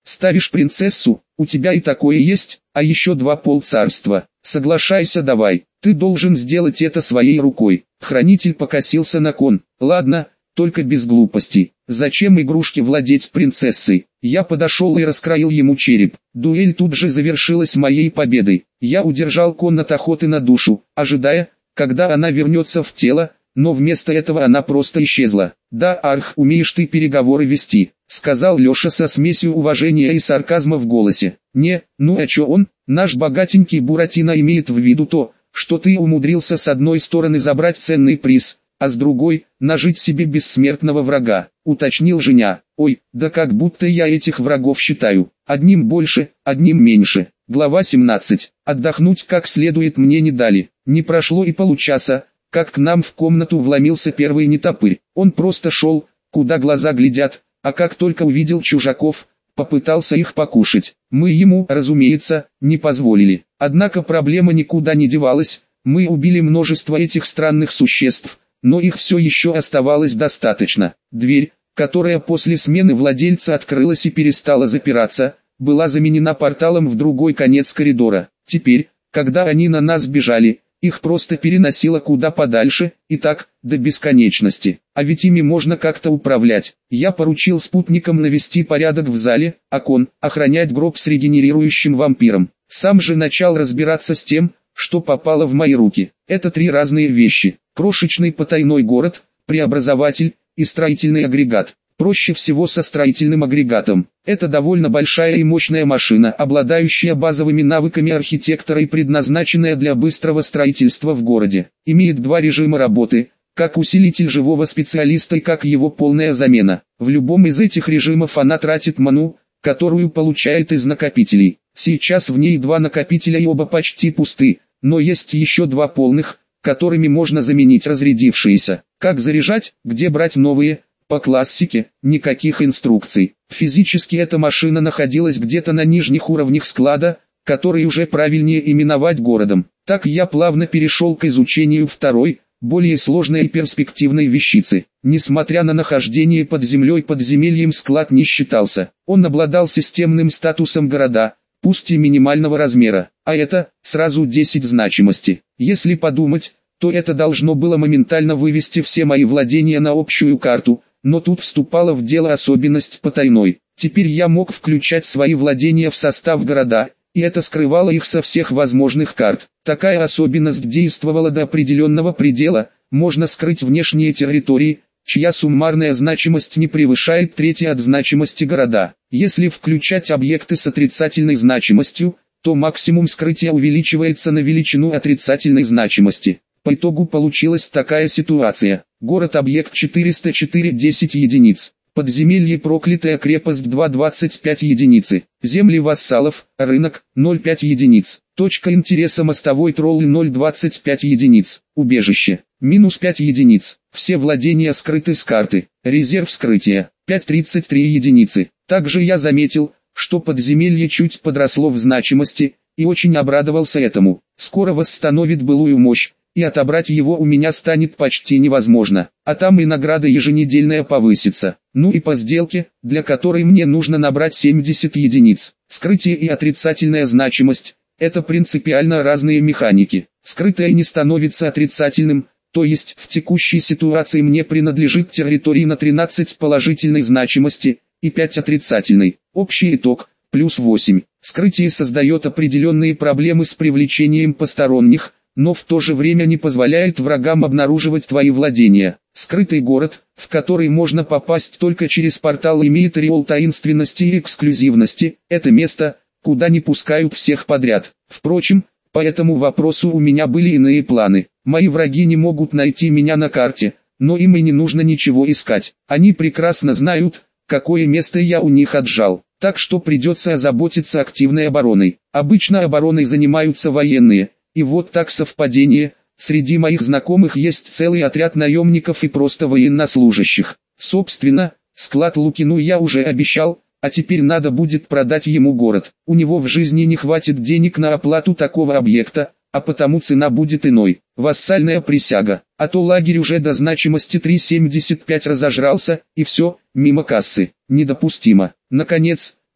Ставишь принцессу, у тебя и такое есть, а еще 2 полцарства. Соглашайся давай, ты должен сделать это своей рукой. Хранитель покосился на кон. Ладно, только без глупостей. Зачем игрушке владеть принцессой? Я подошел и раскроил ему череп. Дуэль тут же завершилась моей победой. Я удержал кон от охоты на душу, ожидая, когда она вернется в тело, но вместо этого она просто исчезла. «Да, Арх, умеешь ты переговоры вести», — сказал Леша со смесью уважения и сарказма в голосе. «Не, ну а чё он? Наш богатенький Буратино имеет в виду то, что ты умудрился с одной стороны забрать ценный приз, а с другой — нажить себе бессмертного врага», — уточнил Женя. «Ой, да как будто я этих врагов считаю. Одним больше, одним меньше». Глава 17. Отдохнуть как следует мне не дали. Не прошло и получаса, как к нам в комнату вломился первый нетопырь. Он просто шел, куда глаза глядят, а как только увидел чужаков, попытался их покушать. Мы ему, разумеется, не позволили. Однако проблема никуда не девалась, мы убили множество этих странных существ, но их все еще оставалось достаточно. Дверь, которая после смены владельца открылась и перестала запираться, была заменена порталом в другой конец коридора. Теперь, когда они на нас бежали, их просто переносило куда подальше, и так, до бесконечности. А ведь ими можно как-то управлять. Я поручил спутникам навести порядок в зале, а Кон — охранять гроб с регенерирующим вампиром. Сам же начал разбираться с тем, что попало в мои руки. Это 3 разные вещи: крошечный потайной город, преобразователь и строительный агрегат. Проще всего со строительным агрегатом. Это довольно большая и мощная машина, обладающая базовыми навыками архитектора и предназначенная для быстрого строительства в городе. Имеет 2 режима работы, как усилитель живого специалиста и как его полная замена. В любом из этих режимов она тратит ману, которую получает из накопителей. Сейчас в ней 2 накопителя и оба почти пусты, но есть еще 2 полных, которыми можно заменить разрядившиеся. Как заряжать, где брать новые? По классике, никаких инструкций. Физически эта машина находилась где-то на нижних уровнях склада, который уже правильнее именовать городом. Так я плавно перешел к изучению второй, более сложной и перспективной вещицы. Несмотря на нахождение под землей, подземельем склад не считался. Он обладал системным статусом города, пусть и минимального размера, а это сразу 10 значимости. Если подумать, то это должно было моментально вывести все мои владения на общую карту. Но тут вступала в дело особенность потайной. Теперь я мог включать свои владения в состав города, и это скрывало их со всех возможных карт. Такая особенность действовала до определенного предела: можно скрыть внешние территории, чья суммарная значимость не превышает трети от значимости города. Если включать объекты с отрицательной значимостью, то максимум скрытия увеличивается на величину отрицательной значимости. По итогу получилась такая ситуация. Город-объект 404 10 единиц. Подземелье проклятая крепость 2 25 единицы. Земли вассалов, рынок 0,5 единиц. Точка интереса мостовой троллы 0,25 единиц. Убежище минус 5 единиц. Все владения скрыты с карты. Резерв скрытия 5,33 единицы. Также я заметил, что подземелье чуть подросло в значимости, и очень обрадовался этому. Скоро восстановит былую мощь, и отобрать его у меня станет почти невозможно, а там и награда еженедельная повысится. Ну и по сделке, для которой мне нужно набрать 70 единиц. Скрытие и отрицательная значимость – это принципиально разные механики. Скрытое не становится отрицательным, то есть в текущей ситуации мне принадлежит территория на 13 положительной значимости и 5 отрицательной. Общий итог – плюс 8. Скрытие создает определенные проблемы с привлечением посторонних, но в то же время не позволяет врагам обнаруживать твои владения. Скрытый город, в который можно попасть только через портал, имеет ореол таинственности и эксклюзивности. Это место, куда не пускают всех подряд. Впрочем, по этому вопросу у меня были иные планы. Мои враги не могут найти меня на карте, но им и не нужно ничего искать. Они прекрасно знают, какое место я у них отжал. Так что придется озаботиться активной обороной. Обычно обороной занимаются военные. И вот так совпадение, среди моих знакомых есть целый отряд наемников и просто военнослужащих. Собственно, склад Лукину я уже обещал, а теперь надо будет продать ему город. У него в жизни не хватит денег на оплату такого объекта, а потому цена будет иной. Вассальная присяга, а то лагерь уже до значимости 3,75 разожрался, и все, мимо кассы. Недопустимо. Наконец,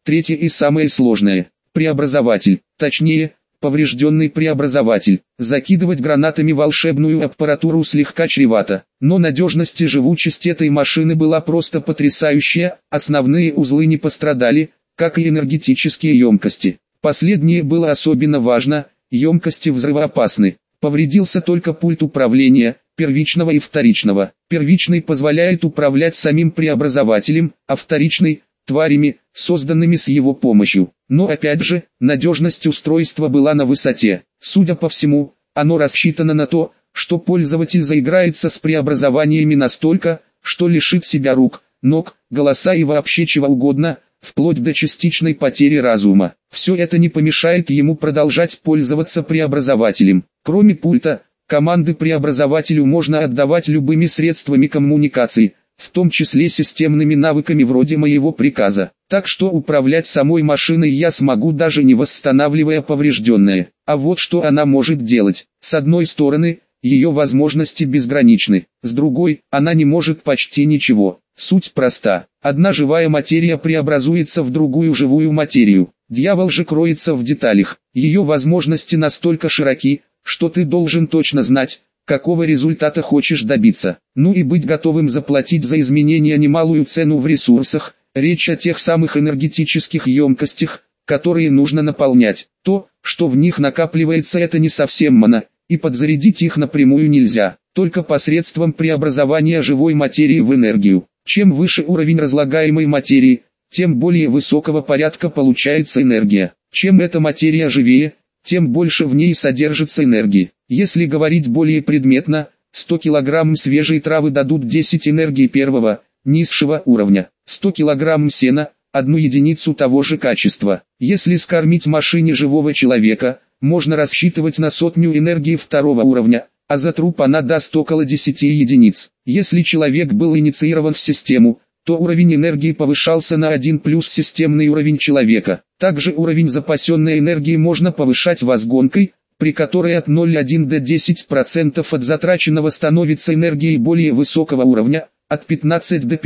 Третье и самое сложное – преобразователь, точнее, поврежденный преобразователь. Закидывать гранатами волшебную аппаратуру слегка чревато, но надежность и живучесть этой машины была просто потрясающая, основные узлы не пострадали, как и энергетические емкости. Последнее было особенно важно, емкости взрывоопасны. Повредился только пульт управления, первичного и вторичного. Первичный позволяет управлять самим преобразователем, а вторичный – тварями, созданными с его помощью. Но опять же, надежность устройства была на высоте. Судя по всему, оно рассчитано на то, что пользователь заиграется с преобразованиями настолько, что лишит себя рук, ног, голоса и вообще чего угодно, вплоть до частичной потери разума. Все это не помешает ему продолжать пользоваться преобразователем. Кроме пульта, команды преобразователю можно отдавать любыми средствами коммуникации, в том числе системными навыками вроде моего приказа. Так что управлять самой машиной я смогу, даже не восстанавливая поврежденное. А вот что она может делать. С одной стороны, ее возможности безграничны. С другой, она не может почти ничего. Суть проста. Одна живая материя преобразуется в другую живую материю. Дьявол же кроется в деталях. Ее возможности настолько широки, что ты должен точно знать, какого результата хочешь добиться. Ну и быть готовым заплатить за изменения немалую цену в ресурсах. Речь о тех самых энергетических емкостях, которые нужно наполнять. То, что в них накапливается, это не совсем мана, и подзарядить их напрямую нельзя, только посредством преобразования живой материи в энергию. Чем выше уровень разлагаемой материи, тем более высокого порядка получается энергия. Чем эта материя живее, тем больше в ней содержится энергии. Если говорить более предметно, 100 кг свежей травы дадут 10 энергии первого, низшего уровня. 100 кг сена – 1 единицу того же качества. Если скормить машине живого человека, можно рассчитывать на 100 энергии второго уровня, а за труп она даст около 10 единиц. Если человек был инициирован в систему, то уровень энергии повышался на 1 плюс системный уровень человека. Также уровень запасенной энергии можно повышать возгонкой, при которой от 0,1 до 10% от затраченного становится энергией более высокого уровня, от 15 до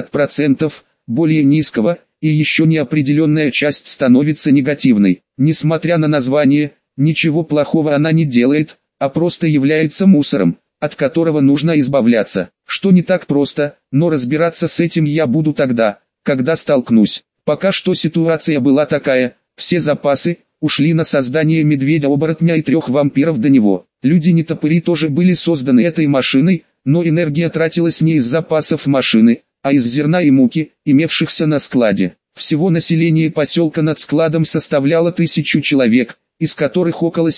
50% более низкого, и еще неопределенная часть становится негативной. Несмотря на название, ничего плохого она не делает, а просто является мусором, от которого нужно избавляться. Что не так просто, но разбираться с этим я буду тогда, когда столкнусь. Пока что ситуация была такая: все запасы ушли на создание медведя-оборотня и 3 вампиров до него. Люди-нетопыри тоже были созданы этой машиной, но энергия тратилась не из запасов машины, а из зерна и муки, имевшихся на складе. Всего население поселка над складом составляло 1000 человек, из которых около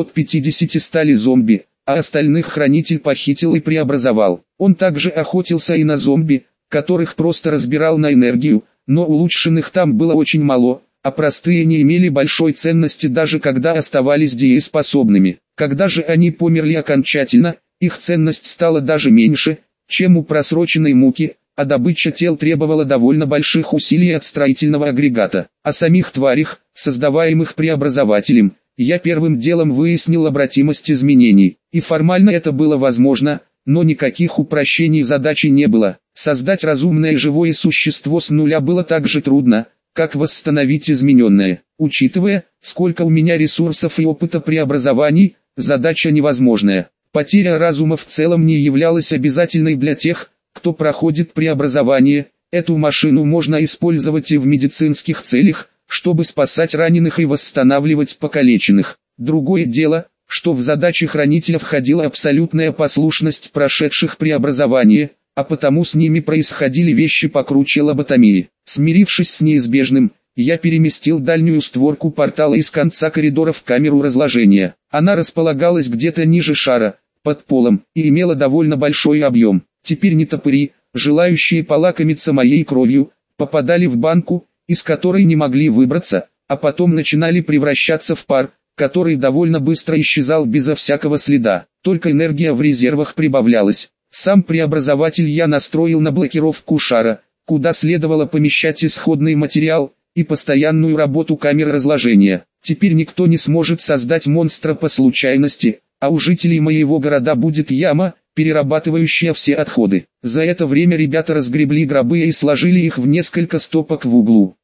750 стали зомби, а остальных хранитель похитил и преобразовал. Он также охотился и на зомби, которых просто разбирал на энергию, но улучшенных там было очень мало, а простые не имели большой ценности даже когда оставались дееспособными. Когда же они померли окончательно, их ценность стала даже меньше, чем у просроченной муки, а добыча тел требовала довольно больших усилий от строительного агрегата. О самих тварях, создаваемых преобразователем, я первым делом выяснил обратимость изменений, и формально это было возможно, но никаких упрощений задачи не было. Создать разумное живое существо с нуля было так же трудно, как восстановить измененное. Учитывая, сколько у меня ресурсов и опыта преобразований, задача невозможная. Потеря разума в целом не являлась обязательной для тех, кто проходит преобразование. Эту машину можно использовать и в медицинских целях, чтобы спасать раненых и восстанавливать покалеченных. Другое дело, что в задачи хранителя входила абсолютная послушность прошедших преобразование, а потому с ними происходили вещи покруче лоботомии. Смирившись с неизбежным, я переместил дальнюю створку портала из конца коридора в камеру разложения. Она располагалась где-то ниже шара, под полом, и имела довольно большой объем. Теперь нетопыри, желающие полакомиться моей кровью, попадали в банку, из которой не могли выбраться, а потом начинали превращаться в пар, который довольно быстро исчезал безо всякого следа. Только энергия в резервах прибавлялась. Сам преобразователь я настроил на блокировку шара, куда следовало помещать исходный материал, и постоянную работу камер разложения. Теперь никто не сможет создать монстра по случайности, а у жителей моего города будет яма, перерабатывающая все отходы. За это время ребята разгребли гробы и сложили их в несколько стопок в углу.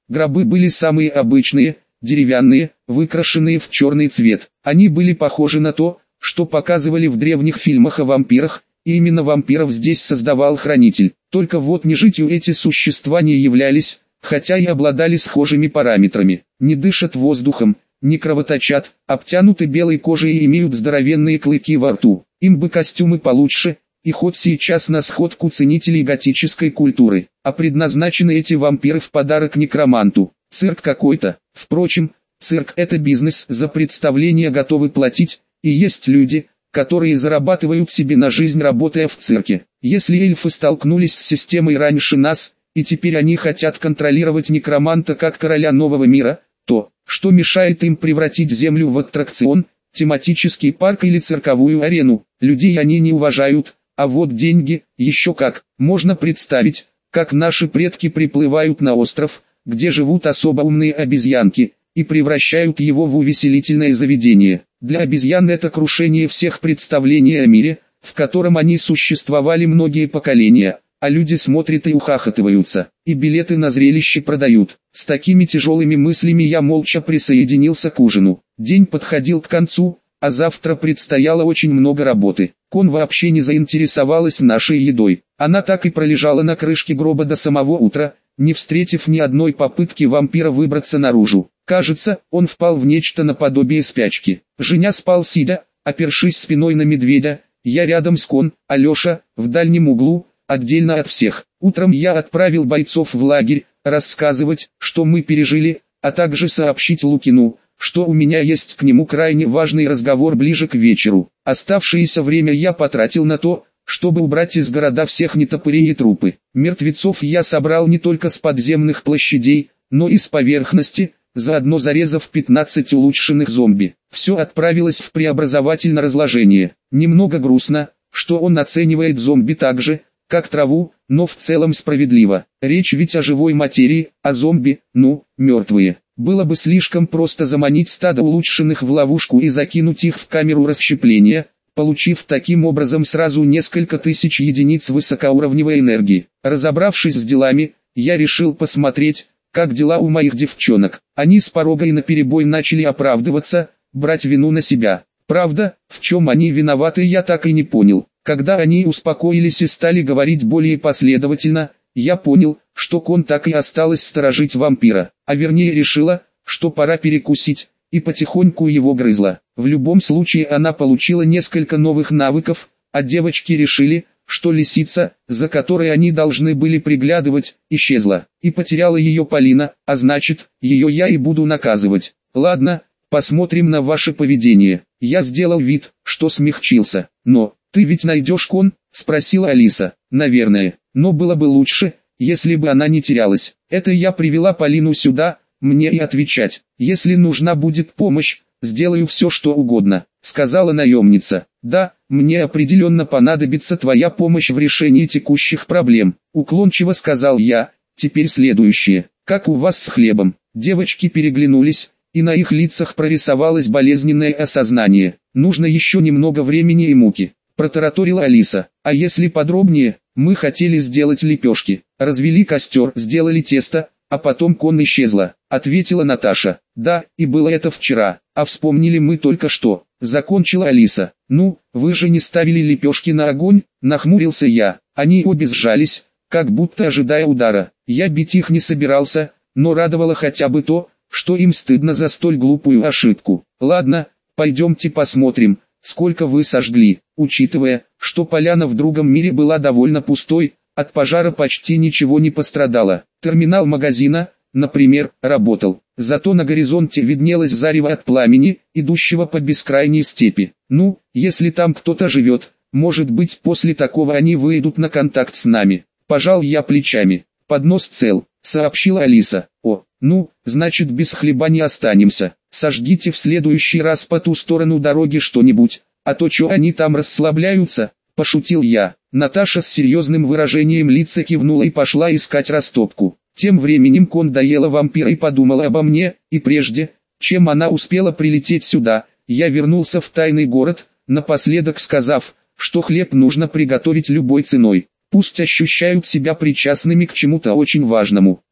Гробы были самые обычные, деревянные, выкрашенные в черный цвет. Они были похожи на то, что показывали в древних фильмах о вампирах, и именно вампиров здесь создавал хранитель. Только вот нежитью эти существа не являлись, хотя и обладали схожими параметрами. Не дышат воздухом, не кровоточат, обтянуты белой кожей и имеют здоровенные клыки во рту. Им бы костюмы получше, и ход сейчас на сходку ценителей готической культуры. А предназначены эти вампиры в подарок некроманту. Цирк какой-то. Впрочем, цирк — это бизнес, за представление готовы платить, и есть люди, которые зарабатывают себе на жизнь, работая в цирке. Если эльфы столкнулись с системой раньше нас, и теперь они хотят контролировать некроманта как короля нового мира, то, что мешает им превратить землю в аттракцион, тематический парк или цирковую арену? Людей они не уважают, а вот деньги, еще как. Можно представить, как наши предки приплывают на остров, где живут особо умные обезьянки, и превращают его в увеселительное заведение. Для обезьян это крушение всех представлений о мире, в котором они существовали многие поколения, а люди смотрят и ухахатываются, и билеты на зрелище продают. С такими тяжелыми мыслями я молча присоединился к ужину. День подходил к концу, а завтра предстояло очень много работы. Кон вообще не заинтересовалась нашей едой. Она так и пролежала на крышке гроба до самого утра, не встретив ни одной попытки вампира выбраться наружу. Кажется, он впал в нечто наподобие спячки. Женя спал сидя, опершись спиной на медведя, я рядом с Кон, Алеша, в дальнем углу, отдельно от всех. Утром я отправил бойцов в лагерь, рассказывать, что мы пережили, а также сообщить Лукину, что у меня есть к нему крайне важный разговор ближе к вечеру. Оставшееся время я потратил на то, чтобы убрать из города всех нетопырей и трупы. Мертвецов я собрал не только с подземных площадей, но и с поверхности, заодно зарезав 15 улучшенных зомби. Все отправилось в преобразователь на разложение. Немного грустно, что он оценивает зомби так же, как траву, но в целом справедливо. Речь ведь о живой материи, а зомби, мертвые. Было бы слишком просто заманить стадо улучшенных в ловушку и закинуть их в камеру расщепления, получив таким образом сразу несколько тысяч единиц высокоуровневой энергии. Разобравшись с делами, я решил посмотреть, как дела у моих девчонок. Они с порога и наперебой начали оправдываться, брать вину на себя. Правда, в чем они виноваты, я так и не понял. Когда они успокоились и стали говорить более последовательно, я понял, что Кон так и осталась сторожить вампира, а вернее решила, что пора перекусить, и потихоньку его грызла. В любом случае она получила несколько новых навыков, а девочки решили, что лисица, за которой они должны были приглядывать, исчезла, и потеряла ее Полина, а значит, ее я и буду наказывать. Ладно, посмотрим на ваше поведение. Я сделал вид, что смягчился. Но, ты ведь найдешь Кон? Спросила Алиса. Наверное, но было бы лучше, если бы она не терялась. Это я привела Полину сюда, мне и отвечать. Если нужна будет помощь, сделаю все, что угодно, сказала наемница. Да, мне определенно понадобится твоя помощь в решении текущих проблем, уклончиво сказал я. Теперь следующее. Как у вас с хлебом? Девочки переглянулись, и на их лицах прорисовалось болезненное осознание. Нужно еще немного времени и муки, протараторила Алиса. А если подробнее, мы хотели сделать лепешки, развели костер, сделали тесто, а потом Кон исчезла, ответила Наташа. Да, и было это вчера, а вспомнили мы только что, закончила Алиса. Ну, вы же не ставили лепешки на огонь, нахмурился я. Они обе сжались, как будто ожидая удара. Я бить их не собирался, но радовало хотя бы то, что им стыдно за столь глупую ошибку. Ладно, пойдемте посмотрим, сколько вы сожгли. Учитывая, что поляна в другом мире была довольно пустой, от пожара почти ничего не пострадало. Терминал магазина, например, работал. Зато на горизонте виднелось зарево от пламени, идущего по бескрайней степи. Ну, если там кто-то живет, может быть после такого они выйдут на контакт с нами. Пожал я плечами. Поднос цел, сообщила Алиса. О, ну, значит без хлеба не останемся. Сожгите в следующий раз по ту сторону дороги что-нибудь, а то что они там расслабляются, пошутил я. Наташа с серьезным выражением лица кивнула и пошла искать растопку. Тем временем Кон доела вампира и подумала обо мне, и прежде, чем она успела прилететь сюда, я вернулся в тайный город, напоследок сказав, что хлеб нужно приготовить любой ценой. Пусть ощущают себя причастными к чему-то очень важному.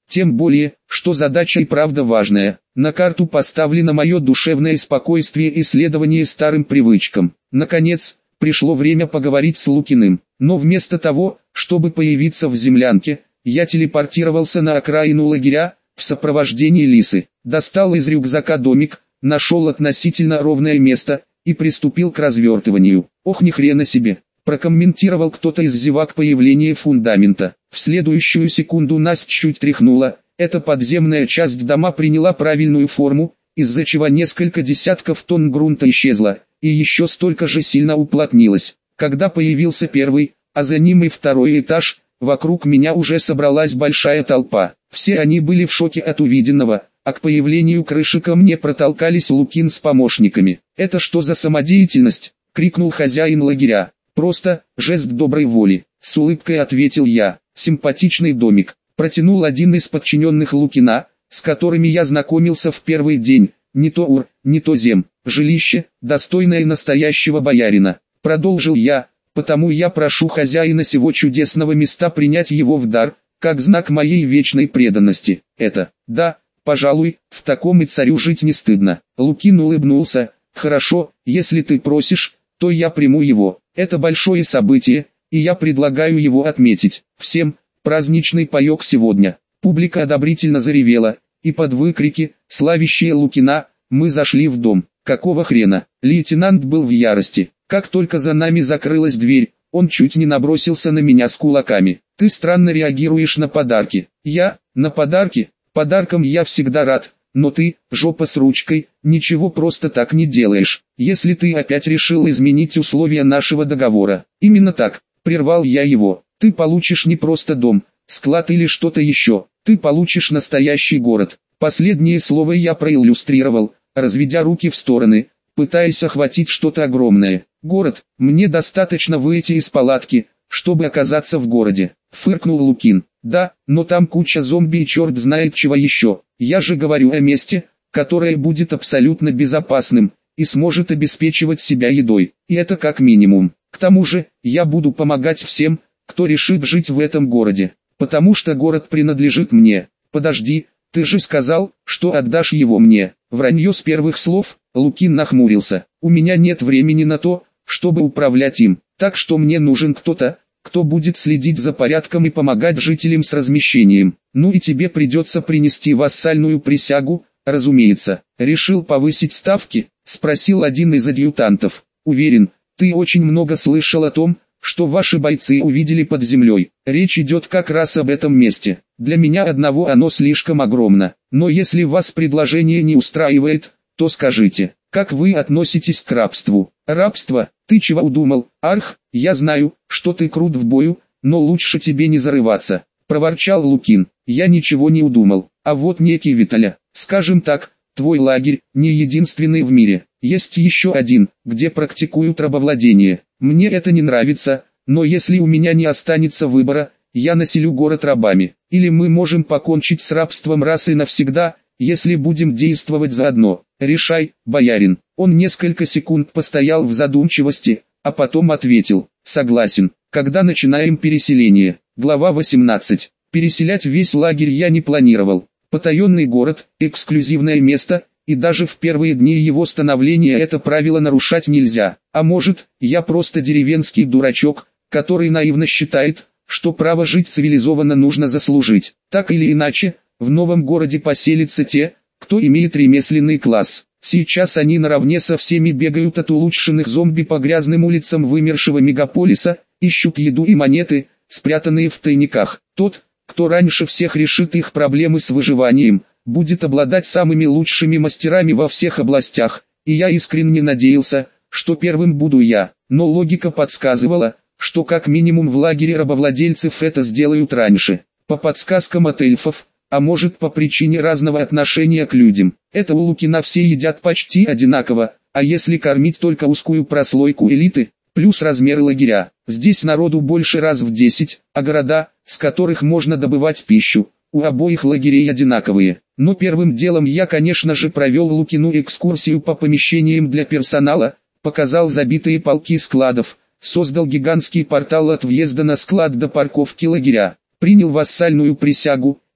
Тем более, что задача и правда важная. На карту поставлено мое душевное спокойствие и следование старым привычкам. Наконец, пришло время поговорить с Лукиным. Но вместо того, чтобы появиться в землянке, я телепортировался на окраину лагеря, в сопровождении Лисы. Достал из рюкзака домик, нашел относительно ровное место, и приступил к развертыванию. Ох, ни хрена себе, прокомментировал кто-то из зевак появление фундамента. В следующую секунду нас чуть тряхнуло, эта подземная часть дома приняла правильную форму, из-за чего несколько десятков тонн грунта исчезло, и еще столько же сильно уплотнилось. Когда появился первый, а за ним и второй этаж, вокруг меня уже собралась большая толпа. Все они были в шоке от увиденного, а к появлению крыши ко мне протолкались Лукин с помощниками. «Это что за самодеятельность?» — крикнул хозяин лагеря. «Просто, жест доброй воли», — с улыбкой ответил я. «Симпатичный домик», — протянул один из подчиненных Лукина, с которыми я знакомился в первый день. «Не то ур, не то зем, жилище, достойное настоящего боярина», — продолжил я. «Потому я прошу хозяина сего чудесного места принять его в дар, как знак моей вечной преданности. Это, да, пожалуй, в таком и царю жить не стыдно». Лукин улыбнулся. «Хорошо, если ты просишь, то я приму его. Это большое событие, и я предлагаю его отметить. Всем, праздничный паёк сегодня». Публика одобрительно заревела, и под выкрики, славящие Лукина, мы зашли в дом. «Какого хрена?» Лейтенант был в ярости. Как только за нами закрылась дверь, он чуть не набросился на меня с кулаками. «Ты странно реагируешь на подарки». «Я? На подарки? Подаркам я всегда рад, но ты, жопа с ручкой, ничего просто так не делаешь. Если ты опять решил изменить условия нашего договора». «Именно так», — прервал я его. «Ты получишь не просто дом, склад или что-то еще. Ты получишь настоящий город». Последнее слово я проиллюстрировал, разведя руки в стороны, пытаясь охватить что-то огромное. «Город, мне достаточно выйти из палатки, чтобы оказаться в городе», — фыркнул Лукин. «Да, но там куча зомби и черт знает чего еще. Я же говорю о месте, которое будет абсолютно безопасным, и сможет обеспечивать себя едой. И это как минимум. К тому же, я буду помогать всем, кто решит жить в этом городе. Потому что город принадлежит мне». «Подожди, ты же сказал, что отдашь его мне». Вранье с первых слов. Лукин нахмурился. «У меня нет времени на то, чтобы управлять им, так что мне нужен кто-то, кто будет следить за порядком и помогать жителям с размещением. Ну и тебе придется принести вассальную присягу, разумеется». «Решил повысить ставки?» — спросил один из адъютантов. «Уверен, ты очень много слышал о том, что ваши бойцы увидели под землей. Речь идет как раз об этом месте. Для меня одного оно слишком огромно. Но если вас предложение не устраивает, то скажите, как вы относитесь к рабству?» «Рабство? Ты чего удумал? Арх, я знаю, что ты крут в бою, но лучше тебе не зарываться», — проворчал Лукин. «Я ничего не удумал. А вот некий Виталя, скажем так, твой лагерь, не единственный в мире. Есть еще один, где практикуют рабовладение. Мне это не нравится, но если у меня не останется выбора, я населю город рабами. Или мы можем покончить с рабством раз и навсегда, если будем действовать заодно. Решай, боярин». Он несколько секунд постоял в задумчивости, а потом ответил: «Согласен. Когда начинаем переселение?» Глава 18. Переселять весь лагерь я не планировал. Потаенный город, эксклюзивное место, и даже в первые дни его становления это правило нарушать нельзя. А может, я просто деревенский дурачок, который наивно считает, что право жить цивилизованно нужно заслужить. Так или иначе, в новом городе поселятся те, кто имеет ремесленный класс. Сейчас они наравне со всеми бегают от улучшенных зомби по грязным улицам вымершего мегаполиса, ищут еду и монеты, спрятанные в тайниках. Тот, кто раньше всех решит их проблемы с выживанием, будет обладать самыми лучшими мастерами во всех областях, и я искренне надеялся, что первым буду я. Но логика подсказывала, что как минимум в лагере рабовладельцев это сделают раньше. По подсказкам от эльфов, а может по причине разного отношения к людям. Это у Лукина все едят почти одинаково, а если кормить только узкую прослойку элиты, плюс размеры лагеря, здесь народу больше раз в 10, а города, с которых можно добывать пищу, у обоих лагерей одинаковые. Но первым делом я, конечно же, провел Лукину экскурсию по помещениям для персонала, показал забитые полки складов, создал гигантский портал от въезда на склад до парковки лагеря, принял вассальную присягу,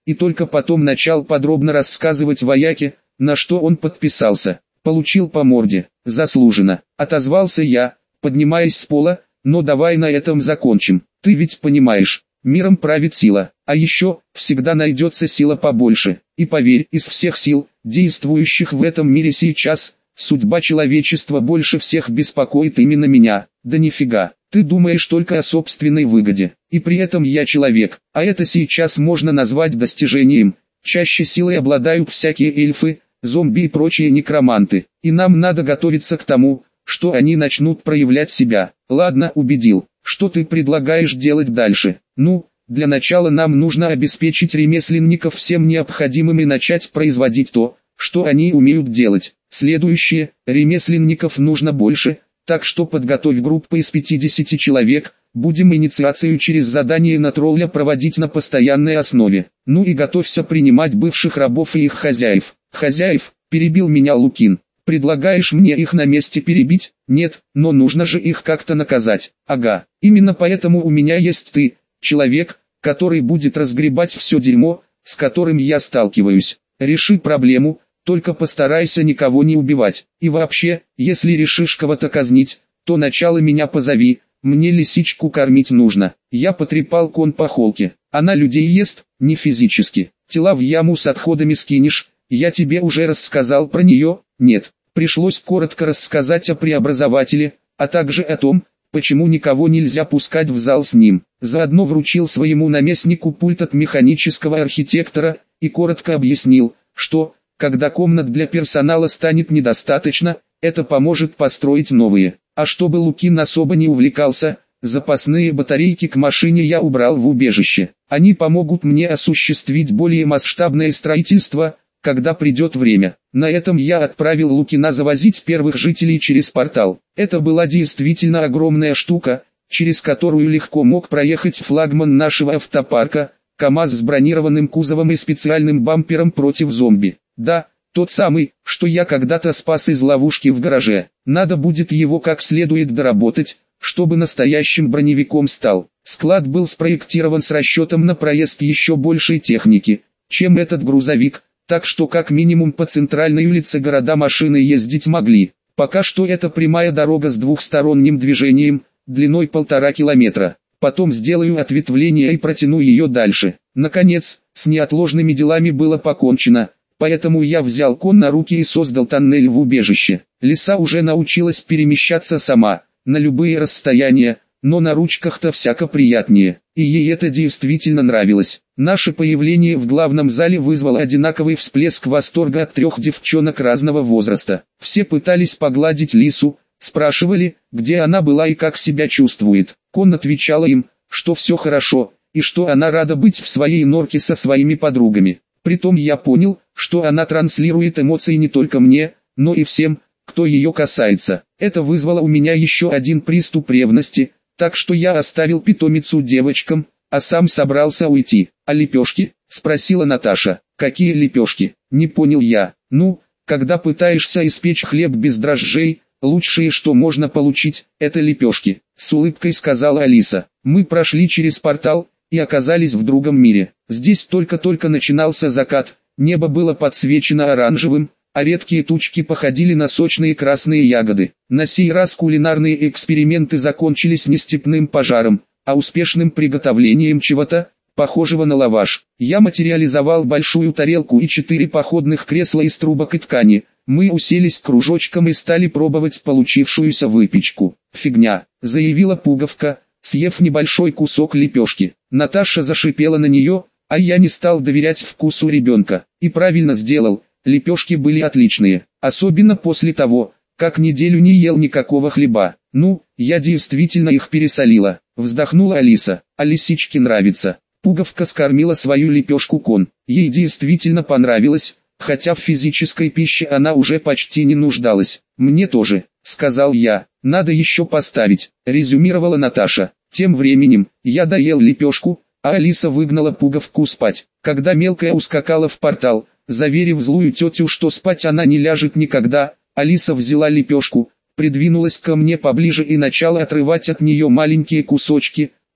и только потом начал подробно рассказывать вояке, на что он подписался. Получил по морде, заслуженно, отозвался я, поднимаясь с пола, но давай на этом закончим. Ты ведь понимаешь, миром правит сила, а еще, всегда найдется сила побольше. И поверь, из всех сил, действующих в этом мире сейчас, судьба человечества больше всех беспокоит именно меня. Да нифига, ты думаешь только о собственной выгоде, и при этом я человек, а это сейчас можно назвать достижением. Чаще силой обладают всякие эльфы, зомби и прочие некроманты, и нам надо готовиться к тому, что они начнут проявлять себя. Ладно, убедил. Что ты предлагаешь делать дальше? Ну, для начала нам нужно обеспечить ремесленников всем необходимым и начать производить то, что они умеют делать. Следующее, ремесленников нужно больше, так что подготовь группу из 50 человек, будем инициацию через задание на тролля проводить на постоянной основе. Ну и готовься принимать бывших рабов и их хозяев. Хозяев, перебил меня Лукин. Предлагаешь мне их на месте перебить? Нет, но нужно же их как-то наказать. Ага, именно поэтому у меня есть ты, человек, который будет разгребать все дерьмо, с которым я сталкиваюсь. Реши проблему, только постарайся никого не убивать. И вообще, если решишь кого-то казнить, то начало меня позови, мне лисичку кормить нужно. Я потрепал кон по холке. Она людей ест, не физически. Тела в яму с отходами скинешь. Я тебе уже рассказал про нее. Нет, пришлось коротко рассказать о преобразователе, а также о том, почему никого нельзя пускать в зал с ним. Заодно вручил своему наместнику пульт от механического архитектора и коротко объяснил, что, когда комнат для персонала станет недостаточно, это поможет построить новые. А чтобы Лукин особо не увлекался, запасные батарейки к машине я убрал в убежище. Они помогут мне осуществить более масштабное строительство, когда придет время. На этом я отправил Лукина завозить первых жителей через портал. Это была действительно огромная штука, через которую легко мог проехать флагман нашего автопарка, КАМАЗ с бронированным кузовом и специальным бампером против зомби. Да, тот самый, что я когда-то спас из ловушки в гараже. Надо будет его как следует доработать, чтобы настоящим броневиком стал. Склад был спроектирован с расчетом на проезд еще большей техники, чем этот грузовик, так что как минимум по центральной улице города машины ездить могли. Пока что это прямая дорога с двухсторонним движением, длиной 1,5 километра. Потом сделаю ответвление и протяну ее дальше. Наконец, с неотложными делами было покончено, поэтому я взял кон на руки и создал тоннель в убежище. Лиса уже научилась перемещаться сама, на любые расстояния, но на ручках-то всяко приятнее, и ей это действительно нравилось. Наше появление в главном зале вызвало одинаковый всплеск восторга от 3 девчонок разного возраста. Все пытались погладить Лису, спрашивали, где она была и как себя чувствует. Кон отвечала им, что все хорошо, и что она рада быть в своей норке со своими подругами. Притом я понял, что она транслирует эмоции не только мне, но и всем, кто ее касается. Это вызвало у меня еще один приступ ревности, так что я оставил питомицу девочкам, а сам собрался уйти. «А лепешки?» – спросила Наташа. «Какие лепешки?» – не понял я. «Ну, когда пытаешься испечь хлеб без дрожжей, лучшее, что можно получить, это лепешки», – с улыбкой сказала Алиса. Мы прошли через портал и оказались в другом мире. Здесь только-только начинался закат, небо было подсвечено оранжевым, а редкие тучки походили на сочные красные ягоды. На сей раз кулинарные эксперименты закончились не степным пожаром, а успешным приготовлением чего-то, похожего на лаваш. Я материализовал большую тарелку и 4 походных кресла из трубок и ткани. Мы уселись кружочком и стали пробовать получившуюся выпечку. «Фигня», — заявила Пуговка, съев небольшой кусок лепешки. Наташа зашипела на нее, а я не стал доверять вкусу ребенка. И правильно сделал. Лепешки были отличные, особенно после того, как неделю не ел никакого хлеба. «Ну, я действительно их пересолила», — вздохнула Алиса. «А лисичке нравится». Пуговка скормила свою лепешку Кон. Ей действительно понравилось, хотя в физической пище она уже почти не нуждалась. «Мне тоже», — сказал я. «Надо еще поставить», — резюмировала Наташа. Тем временем, я доел лепешку, а Алиса выгнала Пуговку спать. Когда мелкая ускакала в портал, заверив злую тетю, что спать она не ляжет никогда, Алиса взяла лепешку, придвинулась ко мне поближе и начала отрывать от нее маленькие кусочки,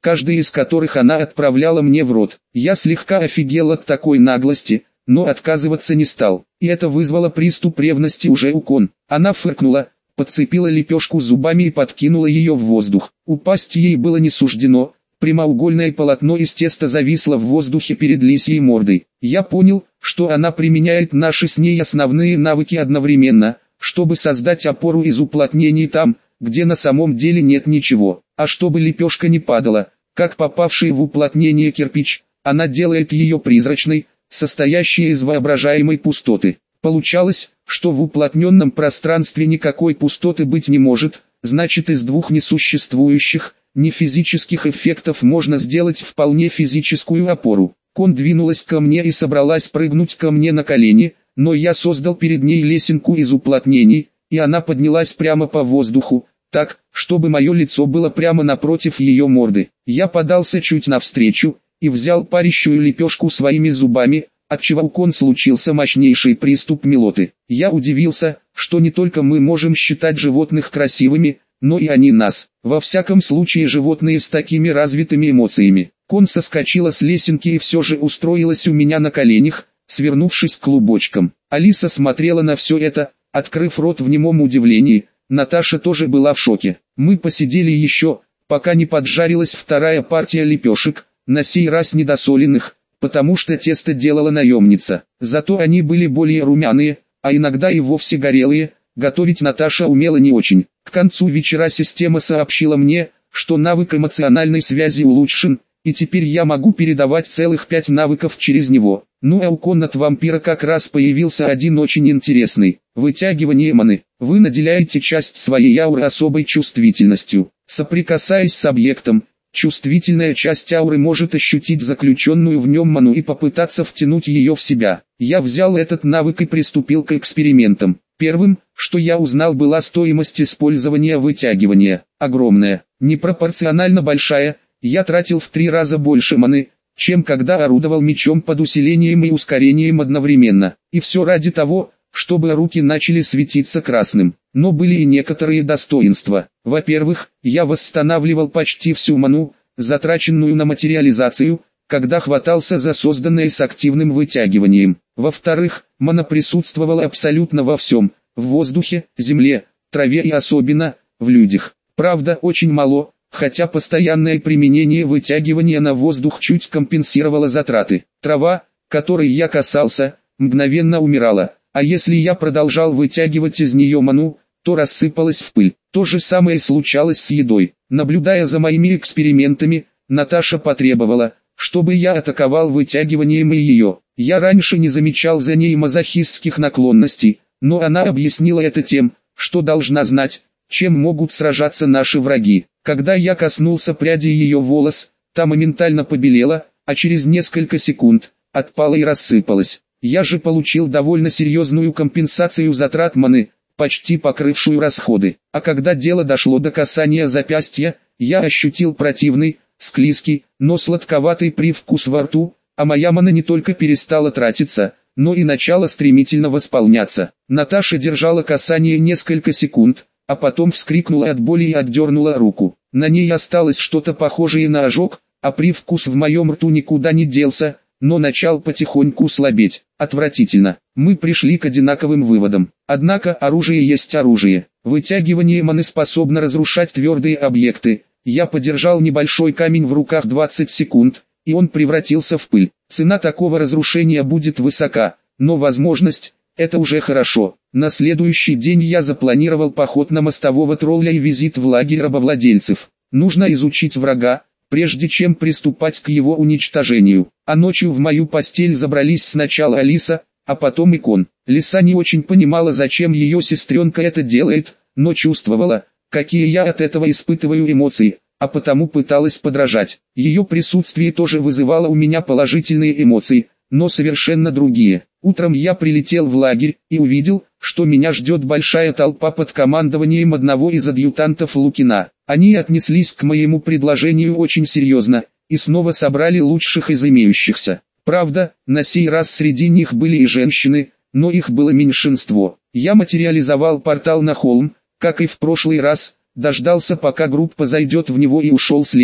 каждый из которых она отправляла мне в рот. Я слегка офигел от такой наглости, но отказываться не стал. И это вызвало приступ ревности уже у Кон. Она фыркнула, подцепила лепешку зубами и подкинула ее в воздух. Упасть ей было не суждено. Прямоугольное полотно из теста зависло в воздухе перед лисьей мордой. Я понял, что она применяет наши с ней основные навыки одновременно, чтобы создать опору из уплотнений там, где на самом деле нет ничего. А чтобы лепешка не падала, как попавший в уплотнение кирпич, она делает ее призрачной, состоящей из воображаемой пустоты. Получалось, что в уплотненном пространстве никакой пустоты быть не может, значит из двух несуществующих, нефизических эффектов можно сделать вполне физическую опору. Кон двинулась ко мне и собралась прыгнуть ко мне на колени, но я создал перед ней лесенку из уплотнений, и она поднялась прямо по воздуху, так, чтобы мое лицо было прямо напротив ее морды. Я подался чуть навстречу, и взял парящую лепешку своими зубами, отчего у Кон случился мощнейший приступ милоты. Я удивился, что не только мы можем считать животных красивыми, но и они нас. Во всяком случае животные с такими развитыми эмоциями. Кон соскочила с лесенки и все же устроилась у меня на коленях, свернувшись клубочком. Алиса смотрела на все это, открыв рот в немом удивлении. Наташа тоже была в шоке. Мы посидели еще, пока не поджарилась вторая партия лепешек, на сей раз недосоленных, потому что тесто делала наемница. Зато они были более румяные, а иногда и вовсе горелые. Готовить Наташа умела не очень. К концу вечера система сообщила мне, что навык эмоциональной связи улучшен, и теперь я могу передавать целых 5 навыков через него. Ну а у Кон от вампира как раз появился один очень интересный. Вытягивание маны. Вы наделяете часть своей ауры особой чувствительностью. Соприкасаясь с объектом, чувствительная часть ауры может ощутить заключенную в нем ману и попытаться втянуть ее в себя. Я взял этот навык и приступил к экспериментам. Первым, что я узнал, была стоимость использования вытягивания. Огромная, непропорционально большая. Я тратил в 3 раза больше маны, чем когда орудовал мечом под усилением и ускорением одновременно. И все ради того, чтобы руки начали светиться красным. Но были и некоторые достоинства. Во-первых, я восстанавливал почти всю ману, затраченную на материализацию, когда хватался за созданное с активным вытягиванием. Во-вторых, мана присутствовала абсолютно во всем: в воздухе, земле, траве и особенно в людях. Правда, очень мало, хотя постоянное применение вытягивания на воздух чуть компенсировало затраты. Трава, которой я касался, мгновенно умирала, а если я продолжал вытягивать из нее ману, то рассыпалась в пыль. То же самое случалось с едой. Наблюдая за моими экспериментами, Наташа потребовала, чтобы я атаковал вытягиванием и ее. Я раньше не замечал за ней мазохистских наклонностей, но она объяснила это тем, что должна знать, чем могут сражаться наши враги. Когда я коснулся пряди ее волос, та моментально побелела, а через несколько секунд отпала и рассыпалась. Я же получил довольно серьезную компенсацию затрат маны, почти покрывшую расходы. А когда дело дошло до касания запястья, я ощутил противный, склизкий, но сладковатый привкус во рту, а моя мана не только перестала тратиться, но и начала стремительно восполняться. Наташа держала касание несколько секунд, а потом вскрикнула от боли и отдернула руку. На ней осталось что-то похожее на ожог, а привкус в моем рту никуда не делся, но начал потихоньку слабеть. Отвратительно. Мы пришли к одинаковым выводам. Однако оружие есть оружие. Вытягивание маны способно разрушать твердые объекты. Я подержал небольшой камень в руках 20 секунд, и он превратился в пыль. Цена такого разрушения будет высока, но возможность – это уже хорошо. На следующий день я запланировал поход на мостового тролля и визит в лагерь рабовладельцев. Нужно изучить врага, прежде чем приступать к его уничтожению. А ночью в мою постель забрались сначала Алиса, а потом и Кон. Лиса не очень понимала, зачем ее сестренка это делает, но чувствовала, какие я от этого испытываю эмоции, а потому пыталась подражать. Ее присутствие тоже вызывало у меня положительные эмоции, но совершенно другие. Утром я прилетел в лагерь и увидел, что меня ждет большая толпа под командованием одного из адъютантов Лукина. Они отнеслись к моему предложению очень серьезно, и снова собрали лучших из имеющихся. Правда, на сей раз среди них были и женщины, но их было меньшинство. Я материализовал портал на холм, как и в прошлый раз, дождался, пока группа зайдет в него, и ушел следом.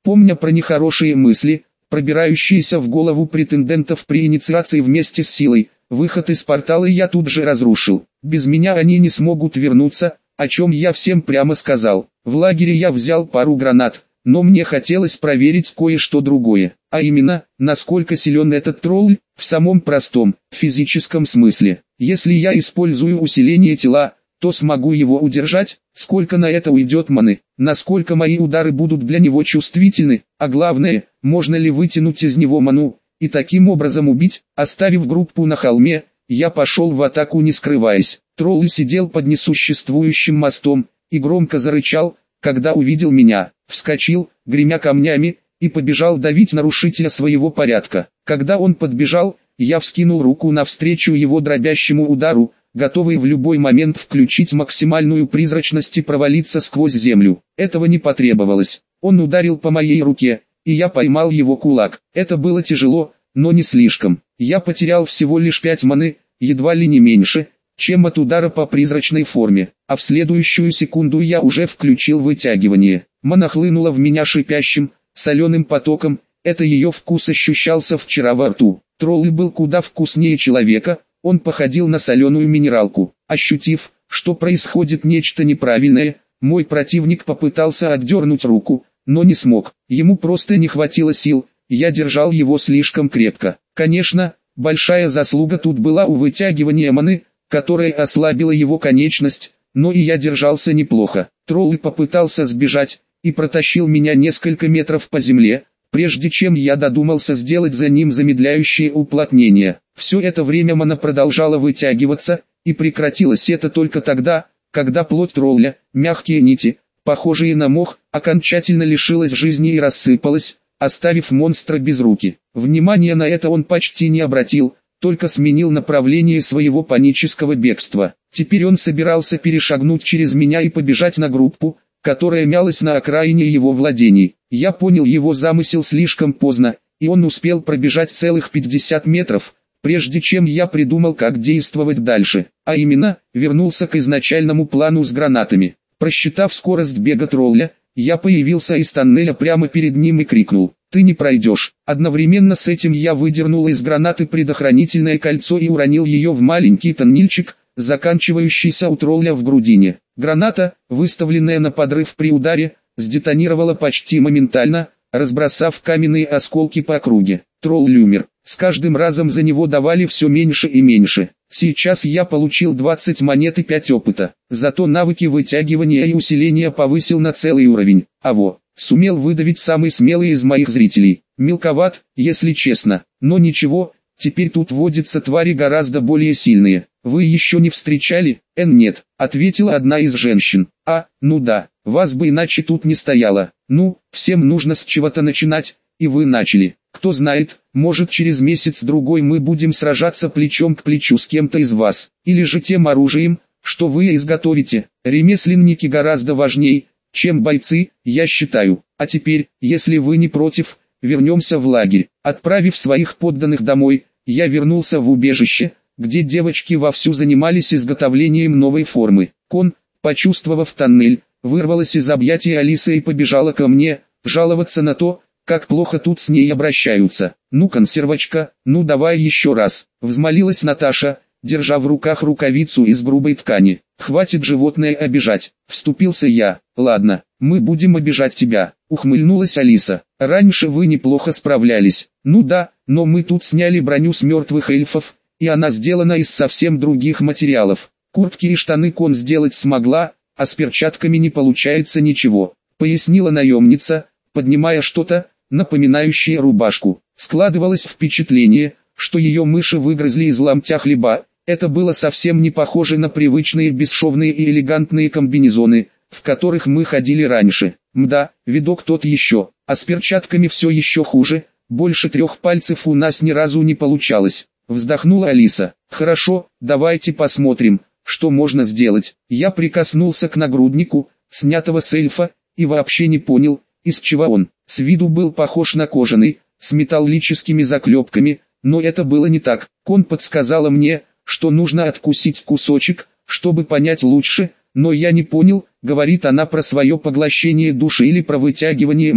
Помня про нехорошие мысли, пробирающиеся в голову претендентов при инициации вместе с силой, выход из портала я тут же разрушил. Без меня они не смогут вернуться, о чем я всем прямо сказал. В лагере я взял пару гранат, но мне хотелось проверить кое-что другое, а именно, насколько силен этот тролль, в самом простом, физическом смысле. Если я использую усиление тела, то смогу его удержать, сколько на это уйдет маны, насколько мои удары будут для него чувствительны, а главное, можно ли вытянуть из него ману, и таким образом убить. Оставив группу на холме, я пошел в атаку не скрываясь. Тролль сидел под несуществующим мостом, и громко зарычал, когда увидел меня, вскочил, гремя камнями, и побежал давить нарушителя своего порядка. Когда он подбежал, я вскинул руку навстречу его дробящему удару, готовый в любой момент включить максимальную призрачность и провалиться сквозь землю. Этого не потребовалось. Он ударил по моей руке, и я поймал его кулак. Это было тяжело, но не слишком. Я потерял всего лишь 5 маны, едва ли не меньше, чем от удара по призрачной форме, а в следующую секунду я уже включил вытягивание. Мана хлынула в меня шипящим, соленым потоком, это ее вкус ощущался вчера во рту. Тролль был куда вкуснее человека, он походил на соленую минералку. Ощутив, что происходит нечто неправильное, мой противник попытался отдернуть руку, но не смог, ему просто не хватило сил, я держал его слишком крепко. Конечно, большая заслуга тут была у вытягивания маны, которое ослабило его конечность, но и я держался неплохо. Тролль попытался сбежать, и протащил меня несколько метров по земле, прежде чем я додумался сделать за ним замедляющее уплотнение. Все это время мана продолжала вытягиваться, и прекратилось это только тогда, когда плоть тролля, мягкие нити, похожие на мох, окончательно лишилась жизни и рассыпалась, оставив монстра без руки. Внимания на это он почти не обратил, только сменил направление своего панического бегства. Теперь он собирался перешагнуть через меня и побежать на группу, которая мялась на окраине его владений. Я понял его замысел слишком поздно, и он успел пробежать целых 50 метров, прежде чем я придумал, как действовать дальше, а именно, вернулся к изначальному плану с гранатами. Просчитав скорость бега тролля, я появился из тоннеля прямо перед ним и крикнул: «Ты не пройдешь!». Одновременно с этим я выдернул из гранаты предохранительное кольцо и уронил ее в маленький тоннельчик, заканчивающийся у тролля в грудине. Граната, выставленная на подрыв при ударе, сдетонировала почти моментально, разбросав каменные осколки по округе. Тролль умер. С каждым разом за него давали все меньше и меньше. Сейчас я получил 20 монет и 5 опыта. Зато навыки вытягивания и усиления повысил на целый уровень. Сумел выдавить самый смелый из моих зрителей. Мелковат, если честно. Но ничего, теперь тут водятся твари гораздо более сильные. Вы еще не встречали? Нет, ответила одна из женщин. Ну да, вас бы иначе тут не стояло. Ну, всем нужно с чего-то начинать, и вы начали. Кто знает, может через месяц-другой мы будем сражаться плечом к плечу с кем-то из вас. Или же тем оружием, что вы изготовите. Ремесленники гораздо важнее, чем бойцы, я считаю. А теперь, если вы не против, вернемся в лагерь. Отправив своих подданных домой, я вернулся в убежище, где девочки вовсю занимались изготовлением новой формы. Кон, почувствовав тоннель, вырвалась из объятий Алисы и побежала ко мне, жаловаться на то, как плохо тут с ней обращаются. «Ну, консервочка, ну давай еще раз», — взмолилась Наташа, держа в руках рукавицу из грубой ткани. «Хватит животное обижать», — вступился я. «Ладно, мы будем обижать тебя», — ухмыльнулась Алиса. «Раньше вы неплохо справлялись». «Ну да, но мы тут сняли броню с мертвых эльфов, и она сделана из совсем других материалов. Куртки и штаны Кон сделать смогла, а с перчатками не получается ничего», — пояснила наемница, поднимая что-то, напоминающее рубашку. Складывалось впечатление, что ее мыши выгрызли из ломтя хлеба. Это было совсем не похоже на привычные бесшовные и элегантные комбинезоны, в которых мы ходили раньше. Мда, видок тот еще, а с перчатками все еще хуже, больше 3 пальцев у нас ни разу не получалось. Вздохнула Алиса. «Хорошо, давайте посмотрим, что можно сделать». Я прикоснулся к нагруднику, снятого с эльфа, и вообще не понял, из чего он. С виду был похож на кожаный, с металлическими заклепками, но это было не так. Кон подсказала мне, что нужно откусить кусочек, чтобы понять лучше, но я не понял, говорит она про свое поглощение души или про вытягивание маны.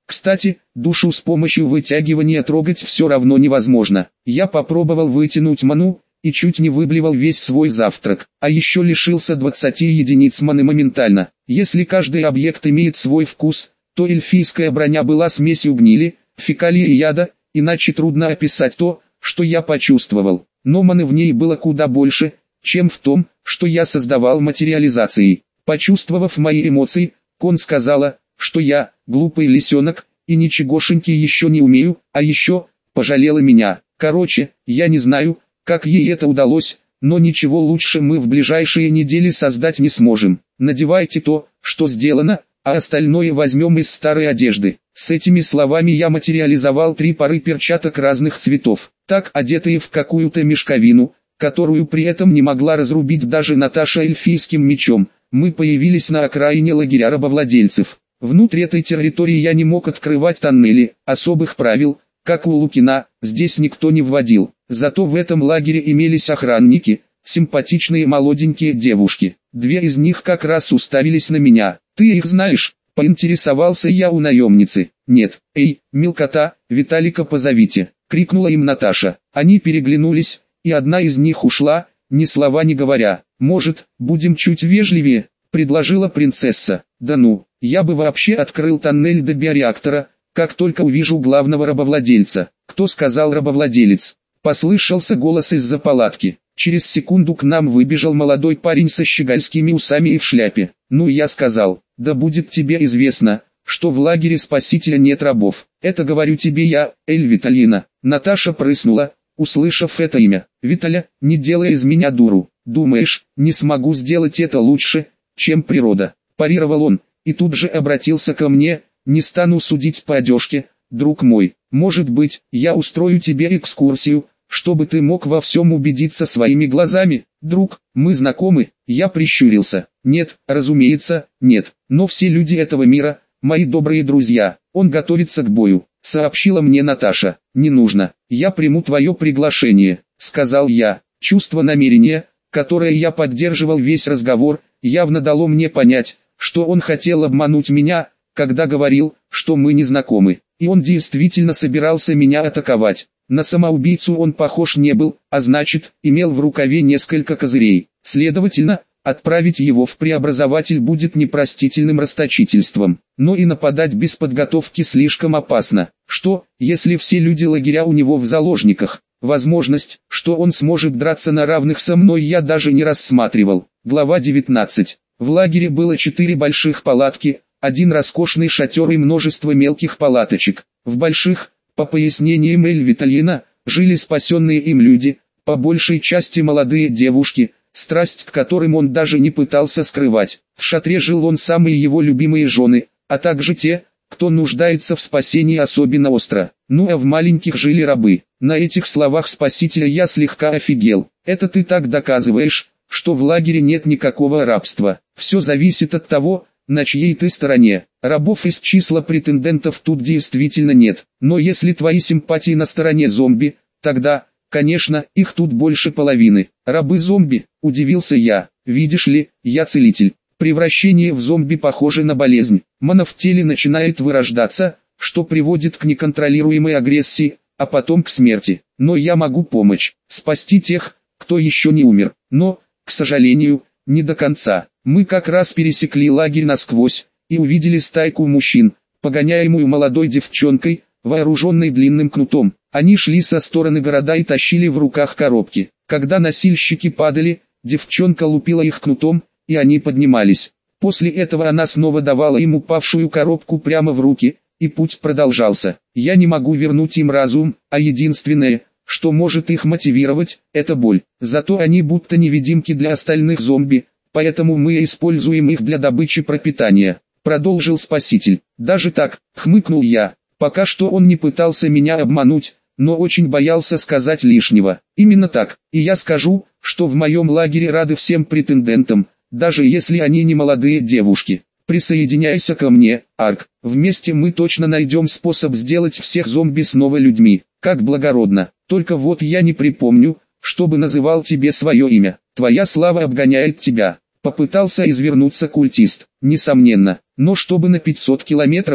Кстати, душу с помощью вытягивания трогать все равно невозможно. Я попробовал вытянуть ману, и чуть не выблевал весь свой завтрак, а еще лишился 20 единиц маны моментально. Если каждый объект имеет свой вкус, то эльфийская броня была смесью гнили, фекалий и яда, иначе трудно описать то, что я почувствовал. Но маны в ней было куда больше, чем в том, что я создавал материализацией. Почувствовав мои эмоции, Кон сказала, что я, глупый лисенок, и ничегошеньки еще не умею, а еще, пожалела меня. Короче, я не знаю, как ей это удалось, но ничего лучше мы в ближайшие недели создать не сможем. Надевайте то, что сделано, а остальное возьмем из старой одежды. С этими словами я материализовал 3 пары перчаток разных цветов, так одетые в какую-то мешковину, которую при этом не могла разрубить даже Наташа эльфийским мечом. Мы появились на окраине лагеря рабовладельцев. Внутри этой территории я не мог открывать тоннели, особых правил, как у Лукина, здесь никто не вводил. Зато в этом лагере имелись охранники, симпатичные молоденькие девушки. 2 из них как раз уставились на меня. «Ты их знаешь?» – поинтересовался я у наемницы. «Нет». «Эй, мелкота, Виталика позовите!» – крикнула им Наташа. Они переглянулись, и одна из них ушла, ни слова не говоря. «Может, будем чуть вежливее?» – предложила принцесса. «Да ну, я бы вообще открыл тоннель до биореактора, как только увижу главного рабовладельца». «Кто сказал рабовладелец?» – послышался голос из-за палатки. Через секунду к нам выбежал молодой парень со щегольскими усами и в шляпе. «Ну я сказал, да будет тебе известно, что в лагере Спасителя нет рабов. Это говорю тебе я, Эль Виталина». Наташа прыснула, услышав это имя. «Виталя, не делай из меня дуру. Думаешь, не смогу сделать это лучше, чем природа?» Парировал он, и тут же обратился ко мне. «Не стану судить по одежке, друг мой. Может быть, я устрою тебе экскурсию, чтобы ты мог во всем убедиться своими глазами. Друг, мы знакомы?» Я прищурился. «Нет, разумеется, нет. Но все люди этого мира, мои добрые друзья. Он готовится к бою», сообщила мне Наташа. «Не нужно, я приму твое приглашение», сказал я. Чувство намерения, которое я поддерживал весь разговор, явно дало мне понять, что он хотел обмануть меня, когда говорил, что мы не знакомы. И он действительно собирался меня атаковать. На самоубийцу он похож не был, а значит, имел в рукаве несколько козырей. Следовательно, отправить его в преобразователь будет непростительным расточительством. Но и нападать без подготовки слишком опасно. Что, если все люди лагеря у него в заложниках? Возможность, что он сможет драться на равных со мной, я даже не рассматривал. Глава 19. В лагере было 4 больших палатки, 1 роскошный шатер и множество мелких палаточек. В больших, по пояснениям Эль Виталина, жили спасенные им люди, по большей части молодые девушки, страсть к которым он даже не пытался скрывать. В шатре жил он сам и его любимые жены, а также те, кто нуждается в спасении особенно остро. Ну а в маленьких жили рабы. На этих словах спасителя я слегка офигел. «Это ты так доказываешь, что в лагере нет никакого рабства. Все зависит от того, на чьей ты стороне. Рабов из числа претендентов тут действительно нет. Но если твои симпатии на стороне зомби, тогда, конечно, их тут больше половины». «Рабы-зомби?» – удивился я. «Видишь ли, я целитель. Превращение в зомби похоже на болезнь. Мана в теле начинает вырождаться, что приводит к неконтролируемой агрессии, а потом к смерти. Но я могу помочь, спасти тех, кто еще не умер. Но, к сожалению, не до конца». Мы как раз пересекли лагерь насквозь, и увидели стайку мужчин, погоняемую молодой девчонкой, вооруженной длинным кнутом. Они шли со стороны города и тащили в руках коробки. Когда носильщики падали, девчонка лупила их кнутом, и они поднимались. После этого она снова давала им упавшую коробку прямо в руки, и путь продолжался. Я не могу вернуть им разум, а единственное, что может их мотивировать, это боль. Зато они будто невидимки для остальных зомби, поэтому мы используем их для добычи пропитания. Продолжил спаситель. «Даже так», хмыкнул я. Пока что он не пытался меня обмануть, но очень боялся сказать лишнего. «Именно так, и я скажу, что в моем лагере рады всем претендентам, даже если они не молодые девушки. Присоединяйся ко мне, Арк. Вместе мы точно найдем способ сделать всех зомби снова людьми. Как благородно. Только вот я не припомню, чтобы называл тебе свое имя. Твоя слава обгоняет тебя». Попытался извернуться культист. «Несомненно, но чтобы на 500 километров,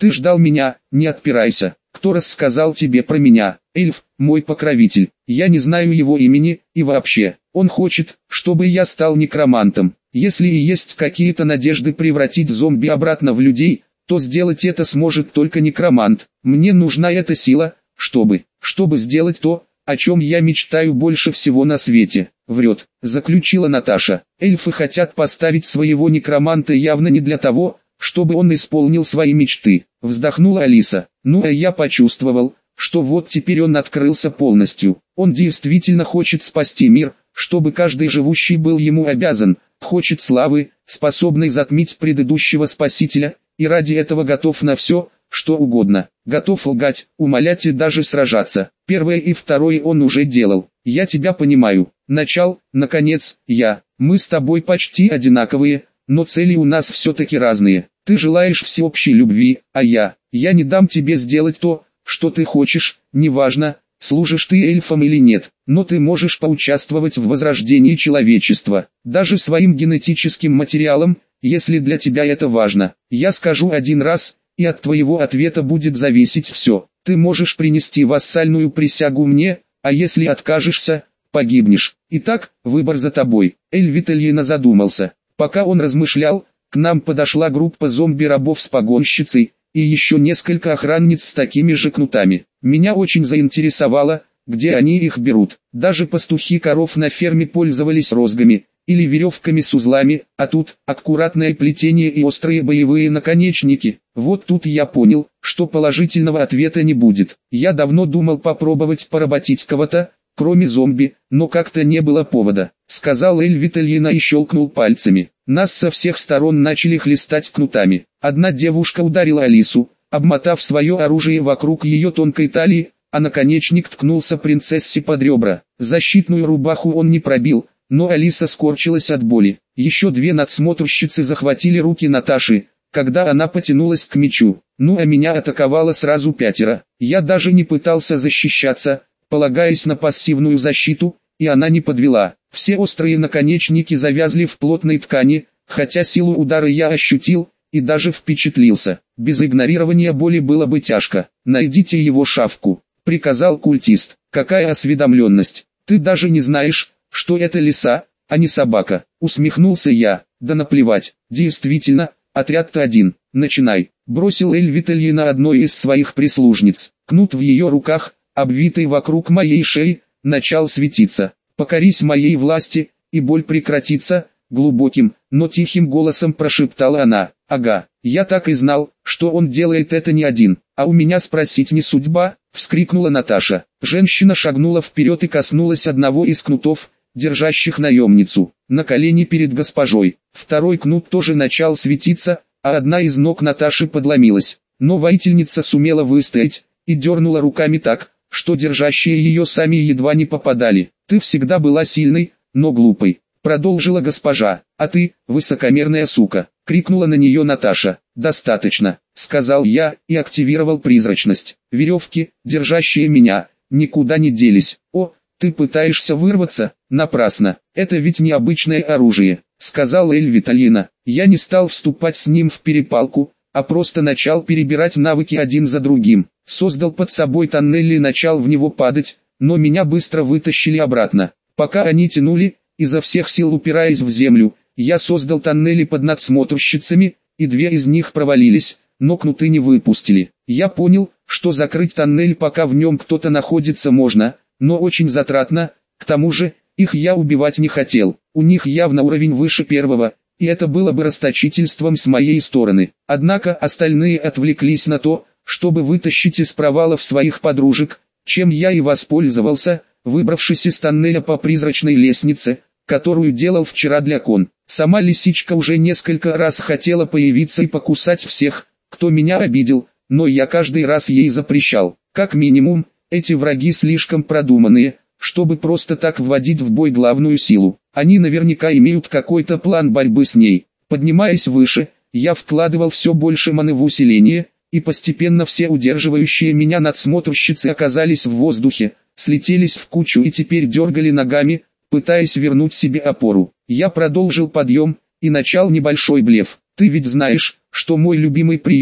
Ты ждал меня, не отпирайся. Кто рассказал тебе про меня? Эльф, мой покровитель. Я не знаю его имени, и вообще, он хочет, чтобы я стал некромантом. Если и есть какие-то надежды превратить зомби обратно в людей, то сделать это сможет только некромант. Мне нужна эта сила, чтобы сделать то, о чем я мечтаю больше всего на свете. Врет, заключила Наташа. Эльфы хотят поставить своего некроманта явно не для того, чтобы он исполнил свои мечты. Вздохнула Алиса. Ну а я почувствовал, что вот теперь он открылся полностью. Он действительно хочет спасти мир, чтобы каждый живущий был ему обязан, хочет славы, способной затмить предыдущего спасителя, и ради этого готов на все, что угодно. Готов лгать, умолять и даже сражаться. Первое и второе он уже делал. Я тебя понимаю. Начал, наконец, мы с тобой почти одинаковые, но цели у нас все-таки разные. Ты желаешь всеобщей любви, а я не дам тебе сделать то, что ты хочешь, неважно, служишь ты эльфам или нет, но ты можешь поучаствовать в возрождении человечества, даже своим генетическим материалом, если для тебя это важно. Я скажу один раз, и от твоего ответа будет зависеть все. Ты можешь принести вассальную присягу мне, а если откажешься, погибнешь. Итак, выбор за тобой. Эль Витальина задумался. Пока он размышлял, к нам подошла группа зомби-рабов с погонщицей, и еще несколько охранниц с такими же кнутами. Меня очень заинтересовало, где они их берут. Даже пастухи коров на ферме пользовались розгами, или веревками с узлами, а тут аккуратное плетение и острые боевые наконечники. Вот тут я понял, что положительного ответа не будет. Я давно думал попробовать поработить кого-то, кроме зомби, но как-то не было повода, сказал Эль Витальина и щелкнул пальцами. Нас со всех сторон начали хлестать кнутами. Одна девушка ударила Алису, обмотав свое оружие вокруг ее тонкой талии, а наконечник ткнулся принцессе под ребра. Защитную рубаху он не пробил, но Алиса скорчилась от боли. Еще две надсмотрщицы захватили руки Наташи, когда она потянулась к мечу. Ну а меня атаковало сразу 5. Я даже не пытался защищаться, полагаясь на пассивную защиту, и она не подвела. Все острые наконечники завязли в плотной ткани, хотя силу удара я ощутил, и даже впечатлился. Без игнорирования боли было бы тяжко. «Найдите его шавку», — приказал культист. «Какая осведомленность! Ты даже не знаешь, что это лиса, а не собака», — усмехнулся я. «Да наплевать, действительно, отряд-то один, начинай», — бросил Эль Витальина одной из своих прислужниц. Кнут в ее руках, обвитый вокруг моей шеи, начал светиться. «Покорись моей власти, и боль прекратится», — глубоким, но тихим голосом прошептала она. «Ага, я так и знал, что он делает это не один, а у меня спросить не судьба», — вскрикнула Наташа. Женщина шагнула вперед и коснулась одного из кнутов, держащих наемницу, на колени перед госпожой. Второй кнут тоже начал светиться, а одна из ног Наташи подломилась, но воительница сумела выстоять, и дернула руками так, что держащие ее сами едва не попадали. «Ты всегда была сильной, но глупой», — продолжила госпожа. «А ты, высокомерная сука», — крикнула на нее Наташа. «Достаточно», — сказал я, и активировал призрачность. Веревки, держащие меня, никуда не делись. «О, ты пытаешься вырваться? Напрасно, это ведь необычное оружие», — сказал Эль Витальина. Я не стал вступать с ним в перепалку, а просто начал перебирать навыки один за другим. Создал под собой тоннель и начал в него падать, но меня быстро вытащили обратно. Пока они тянули, изо всех сил упираясь в землю, я создал тоннели под надсмотрщицами, и 2 из них провалились, но кнуты не выпустили. Я понял, что закрыть тоннель пока в нем кто-то находится можно, но очень затратно, к тому же, их я убивать не хотел. У них явно уровень выше первого, и это было бы расточительством с моей стороны. Однако остальные отвлеклись на то, чтобы вытащить из провалов своих подружек, чем я и воспользовался, выбравшись из тоннеля по призрачной лестнице, которую делал вчера для кон. Сама лисичка уже несколько раз хотела появиться и покусать всех, кто меня обидел, но я каждый раз ей запрещал. Как минимум, эти враги слишком продуманные, чтобы просто так вводить в бой главную силу. Они наверняка имеют какой-то план борьбы с ней. Поднимаясь выше, я вкладывал все больше маны в усиление, и постепенно все удерживающие меня надсмотрщицы оказались в воздухе, слетелись в кучу и теперь дергали ногами, пытаясь вернуть себе опору. Я продолжил подъем, и начал небольшой блеф. «Ты ведь знаешь, что мой любимый прием –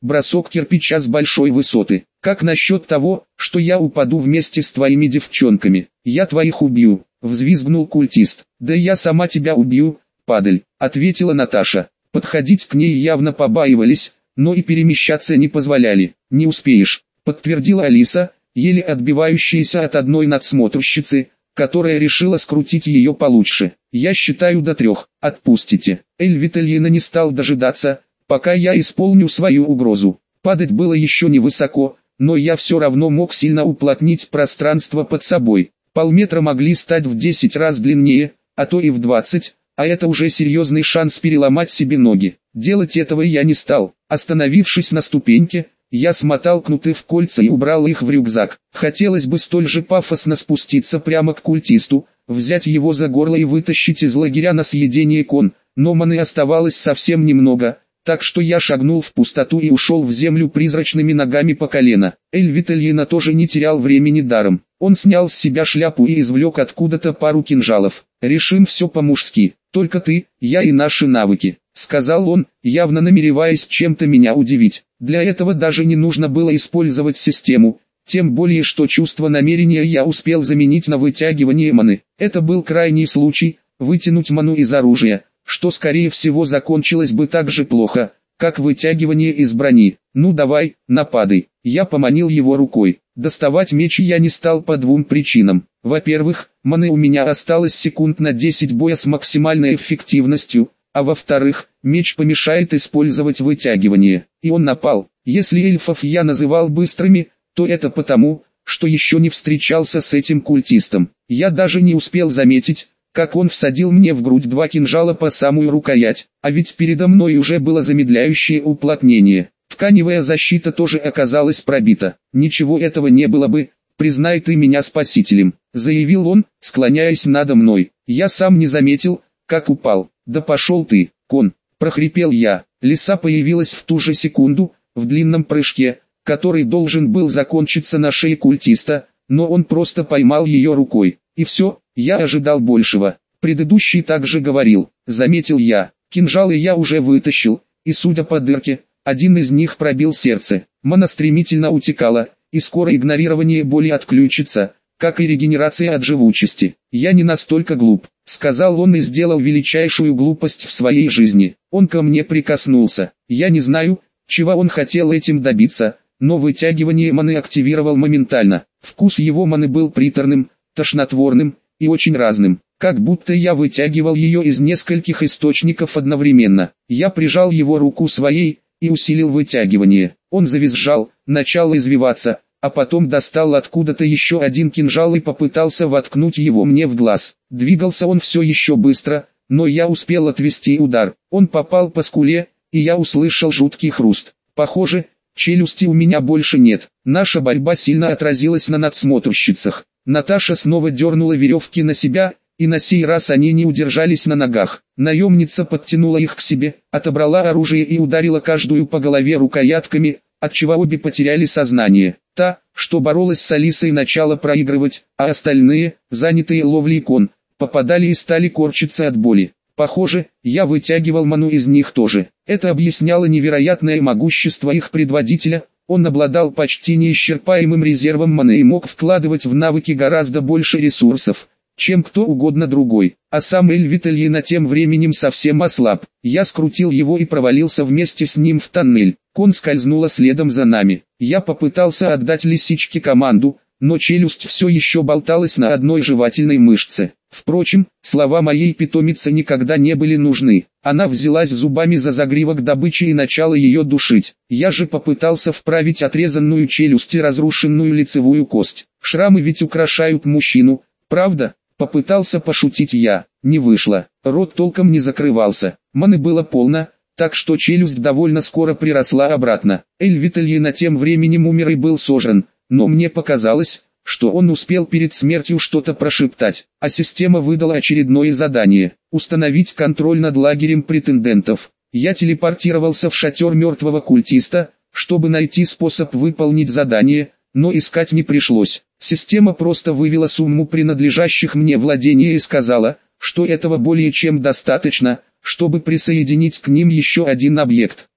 бросок кирпича с большой высоты. Как насчет того, что я упаду вместе с твоими девчонками? Я твоих убью, взвизгнул культист. Да я сама тебя убью, падаль, ответила Наташа. Подходить к ней явно побаивались, но и перемещаться не позволяли. Не успеешь, подтвердила Алиса, еле отбивающаяся от одной надсмотрщицы, которая решила скрутить ее получше. Я считаю до 3, отпустите. Эль Витальина не стал дожидаться, пока я исполню свою угрозу. Падать было еще невысоко, но я все равно мог сильно уплотнить пространство под собой. Полметра могли стать в 10 раз длиннее, а то и в 20, а это уже серьезный шанс переломать себе ноги. Делать этого я не стал. Остановившись на ступеньке, я смотал кнуты в кольца и убрал их в рюкзак. Хотелось бы столь же пафосно спуститься прямо к культисту, взять его за горло и вытащить из лагеря на съедение кон, но маны оставалось совсем немного, так что я шагнул в пустоту и ушел в землю призрачными ногами по колено. Эль Витальина тоже не терял времени даром. Он снял с себя шляпу и извлек откуда-то пару кинжалов. «Решим все по-мужски, только ты, я и наши навыки», — сказал он, явно намереваясь чем-то меня удивить. Для этого даже не нужно было использовать систему, тем более что чувство намерения я успел заменить на вытягивание маны. Это был крайний случай, вытянуть ману из оружия, что скорее всего закончилось бы так же плохо, как вытягивание из брони. «Ну давай, нападай». Я поманил его рукой. Доставать меч я не стал по 2 причинам. Во-первых, маны у меня осталось секунд на 10 боя с максимальной эффективностью, а во-вторых, меч помешает использовать вытягивание. И он напал. Если эльфов я называл быстрыми, то это потому, что еще не встречался с этим культистом. Я даже не успел заметить, как он всадил мне в грудь 2 кинжала по самую рукоять, а ведь передо мной уже было замедляющее уплотнение. Тканевая защита тоже оказалась пробита. «Ничего этого не было бы, признай ты меня спасителем», — заявил он, склоняясь надо мной. Я сам не заметил, как упал. «Да пошел ты, кон», — прохрипел я. Лиса появилась в ту же секунду, в длинном прыжке, который должен был закончиться на шее культиста, но он просто поймал ее рукой. И все, я ожидал большего. Предыдущий также говорил, заметил я. Кинжалы я уже вытащил, и судя по дырке, один из них пробил сердце. Мана стремительно утекала, и скоро игнорирование боли отключится, как и регенерация от живучести. «Я не настолько глуп», — сказал он и сделал величайшую глупость в своей жизни. Он ко мне прикоснулся. Я не знаю, чего он хотел этим добиться, но вытягивание маны активировал моментально. Вкус его маны был приторным, тошнотворным и очень разным, как будто я вытягивал ее из нескольких источников одновременно. Я прижал его руку своей и усилил вытягивание. Он завизжал, начал извиваться, а потом достал откуда-то еще один кинжал и попытался воткнуть его мне в глаз. Двигался он все еще быстро, но я успел отвести удар. Он попал по скуле, и я услышал жуткий хруст. Похоже, челюсти у меня больше нет. Наша борьба сильно отразилась на надсмотрщицах. Наташа снова дернула веревки на себя, и на сей раз они не удержались на ногах. Наемница подтянула их к себе, отобрала оружие и ударила каждую по голове рукоятками, отчего обе потеряли сознание. Та, что боролась с Алисой, начала проигрывать, а остальные, занятые ловлей кон, попадали и стали корчиться от боли. Похоже, я вытягивал ману из них тоже. Это объясняло невероятное могущество их предводителя. Он обладал почти неисчерпаемым резервом маны и мог вкладывать в навыки гораздо больше ресурсов, чем кто угодно другой. А сам Эль Витальина тем временем совсем ослаб. Я скрутил его и провалился вместе с ним в тоннель. Кон скользнула следом за нами. Я попытался отдать лисичке команду, но челюсть все еще болталась на одной жевательной мышце. Впрочем, слова моей питомицы никогда не были нужны. Она взялась зубами за загривок добычи и начала ее душить. Я же попытался вправить отрезанную челюсть и разрушенную лицевую кость. Шрамы ведь украшают мужчину, правда? Попытался пошутить я. Не вышло. Рот толком не закрывался. Маны было полно, так что челюсть довольно скоро приросла обратно. Эль Витальина тем временем умер и был сожран, но мне показалось, что он успел перед смертью что-то прошептать, а система выдала очередное задание – установить контроль над лагерем претендентов. Я телепортировался в шатер мертвого культиста, чтобы найти способ выполнить задание, но искать не пришлось. Система просто вывела сумму принадлежащих мне владений и сказала, что этого более чем достаточно, чтобы присоединить к ним еще один объект.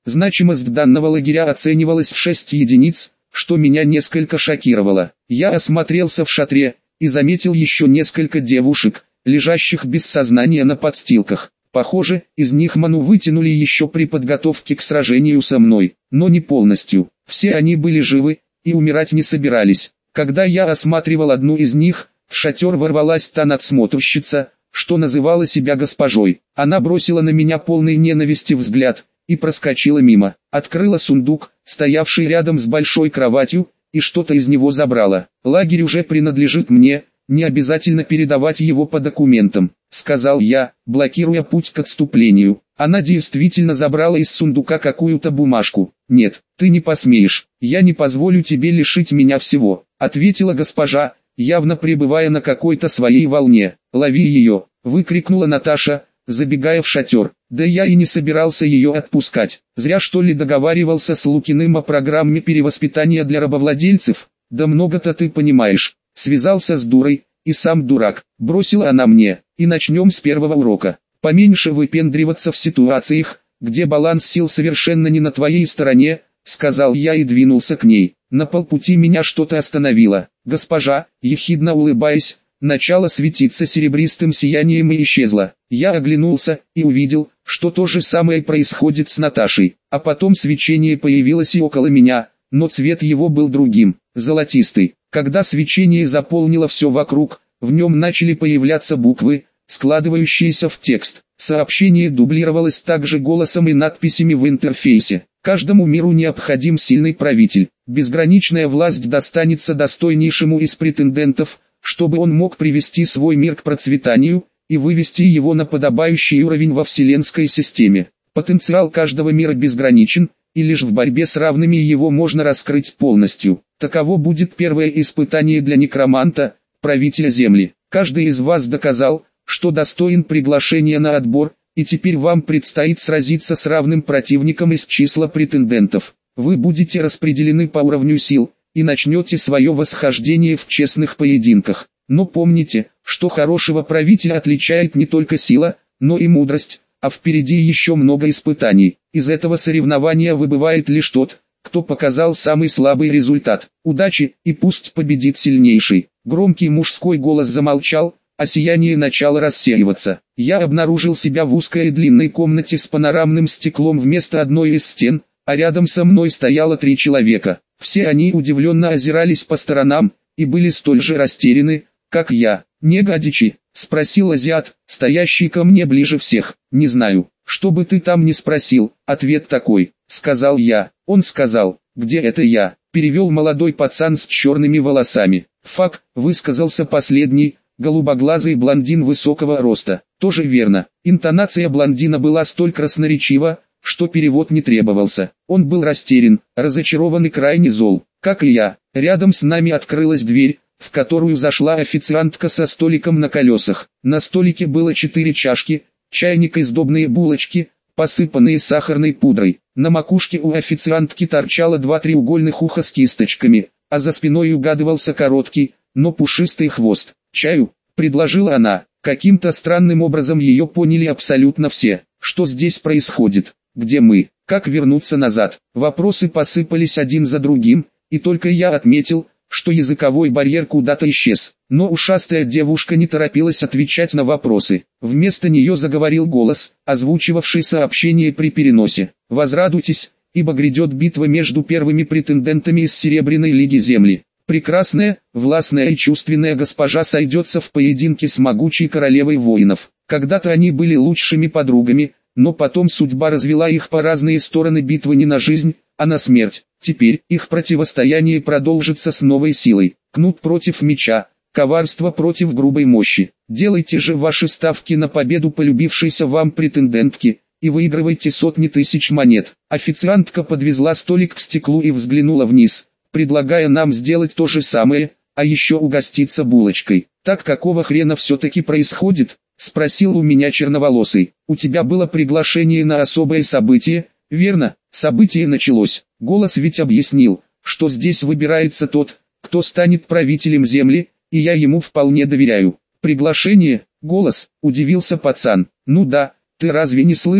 Значимость данного лагеря оценивалась в 6 единиц, что меня несколько шокировало. Я осмотрелся в шатре и заметил еще несколько девушек, лежащих без сознания на подстилках. Похоже, из них ману вытянули еще при подготовке к сражению со мной, но не полностью. Все они были живы и умирать не собирались. Когда я осматривал одну из них, в шатер ворвалась та надсмотрщица, что называла себя госпожой. Она бросила на меня полный ненависти взгляд и проскочила мимо. Открыла сундук, стоявший рядом с большой кроватью, и что-то из него забрала. «Лагерь уже принадлежит мне, не обязательно передавать его по документам», — сказал я, блокируя путь к отступлению. Она действительно забрала из сундука какую-то бумажку. «Нет, ты не посмеешь, я не позволю тебе лишить меня всего», — ответила госпожа, явно пребывая на какой-то своей волне. «Лови ее!» — выкрикнула Наташа, забегая в шатер. Да я и не собирался ее отпускать. Зря что ли договаривался с Лукиным о программе перевоспитания для рабовладельцев. Да много-то ты понимаешь. Связался с дурой, и сам дурак. Бросила она мне. И начнем с первого урока. Поменьше выпендриваться в ситуациях, где баланс сил совершенно не на твоей стороне, сказал я и двинулся к ней. На полпути меня что-то остановило. Госпожа, ехидно улыбаясь, начало светиться серебристым сиянием и исчезло. Я оглянулся и увидел, что то же самое происходит с Наташей. А потом свечение появилось и около меня, но цвет его был другим, золотистый. Когда свечение заполнило все вокруг, в нем начали появляться буквы, складывающиеся в текст. Сообщение дублировалось также голосом и надписями в интерфейсе. Каждому миру необходим сильный правитель. Безграничная власть достанется достойнейшему из претендентов, чтобы он мог привести свой мир к процветанию и вывести его на подобающий уровень во вселенской системе. Потенциал каждого мира безграничен, и лишь в борьбе с равными его можно раскрыть полностью. Таково будет первое испытание для некроманта, правителя Земли. Каждый из вас доказал, что достоин приглашения на отбор, и теперь вам предстоит сразиться с равным противником из числа претендентов. Вы будете распределены по уровню сил, и начнете свое восхождение в честных поединках. Но помните, что хорошего правителя отличает не только сила, но и мудрость, а впереди еще много испытаний. Из этого соревнования выбывает лишь тот, кто показал самый слабый результат. Удачи, и пусть победит сильнейший. Громкий мужской голос замолчал, а сияние начало рассеиваться. Я обнаружил себя в узкой и длинной комнате с панорамным стеклом вместо одной из стен, а рядом со мной стояло 3 человека. Все они удивленно озирались по сторонам, и были столь же растеряны, как я. «Не гадичи?» — спросил азиат, стоящий ко мне ближе всех. «Не знаю, что бы ты там ни спросил, ответ такой», — сказал я. Он сказал: «Где это я?» — перевел молодой пацан с черными волосами. «Фак», — высказался последний, голубоглазый блондин высокого роста. «Тоже верно». Интонация блондина была столь красноречива, что перевод не требовался. Он был растерян, разочарован и крайне зол, как и я. Рядом с нами открылась дверь, в которую зашла официантка со столиком на колесах. На столике было 4 чашки, чайник и сдобные булочки, посыпанные сахарной пудрой. На макушке у официантки торчало 2 треугольных уха с кисточками, а за спиной угадывался короткий, но пушистый хвост. «Чаю?» — предложила она. Каким-то странным образом ее поняли абсолютно все. Что здесь происходит? Где мы? Как вернуться назад? Вопросы посыпались один за другим, и только я отметил, что языковой барьер куда-то исчез. Но ушастая девушка не торопилась отвечать на вопросы. Вместо нее заговорил голос, озвучивавший сообщение при переносе. «Возрадуйтесь, ибо грядет битва между первыми претендентами из Серебряной Лиги Земли. Прекрасная, властная и чувственная госпожа сойдется в поединке с могучей королевой воинов. Когда-то они были лучшими подругами, но потом судьба развела их по разные стороны битвы не на жизнь, а на смерть. Теперь их противостояние продолжится с новой силой. Кнут против меча, коварство против грубой мощи. Делайте же ваши ставки на победу полюбившейся вам претендентки, и выигрывайте сотни тысяч монет». Официантка подвезла столик к стеклу и взглянула вниз, предлагая нам сделать то же самое, а еще угоститься булочкой. «Так какого хрена все-таки происходит?» — спросил у меня черноволосый. «У тебя было приглашение на особое событие, верно?» Событие началось. Голос ведь объяснил, что здесь выбирается тот, кто станет правителем Земли, и я ему вполне доверяю. «Приглашение?» — голос, удивился пацан. «Ну да, ты разве не слышал?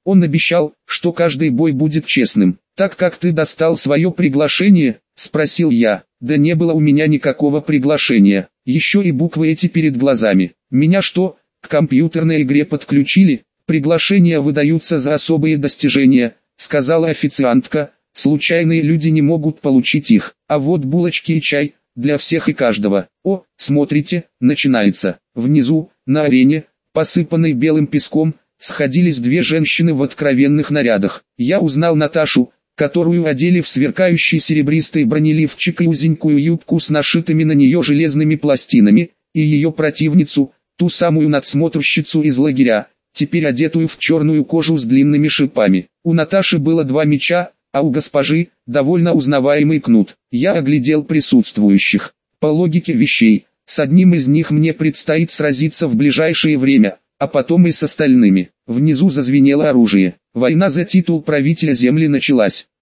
Он обещал, что каждый бой будет честным. «Так как ты достал свое приглашение?» – спросил я. «Да не было у меня никакого приглашения. Еще и буквы эти перед глазами. Меня что, к компьютерной игре подключили? Приглашения выдаются за особые достижения», – сказала официантка. «Случайные люди не могут получить их. А вот булочки и чай, для всех и каждого. О, смотрите, начинается». Внизу, на арене, посыпанной белым песком, сходились две женщины в откровенных нарядах. Я узнал Наташу, которую одели в сверкающий серебристый бронеливчик и узенькую юбку с нашитыми на нее железными пластинами, и ее противницу, ту самую надсмотрщицу из лагеря, теперь одетую в черную кожу с длинными шипами. У Наташи было 2 меча, а у госпожи – довольно узнаваемый кнут. Я оглядел присутствующих. По логике вещей, с одним из них мне предстоит сразиться в ближайшее время, а потом и с остальными. Внизу зазвенело оружие. Война за титул правителя земли началась.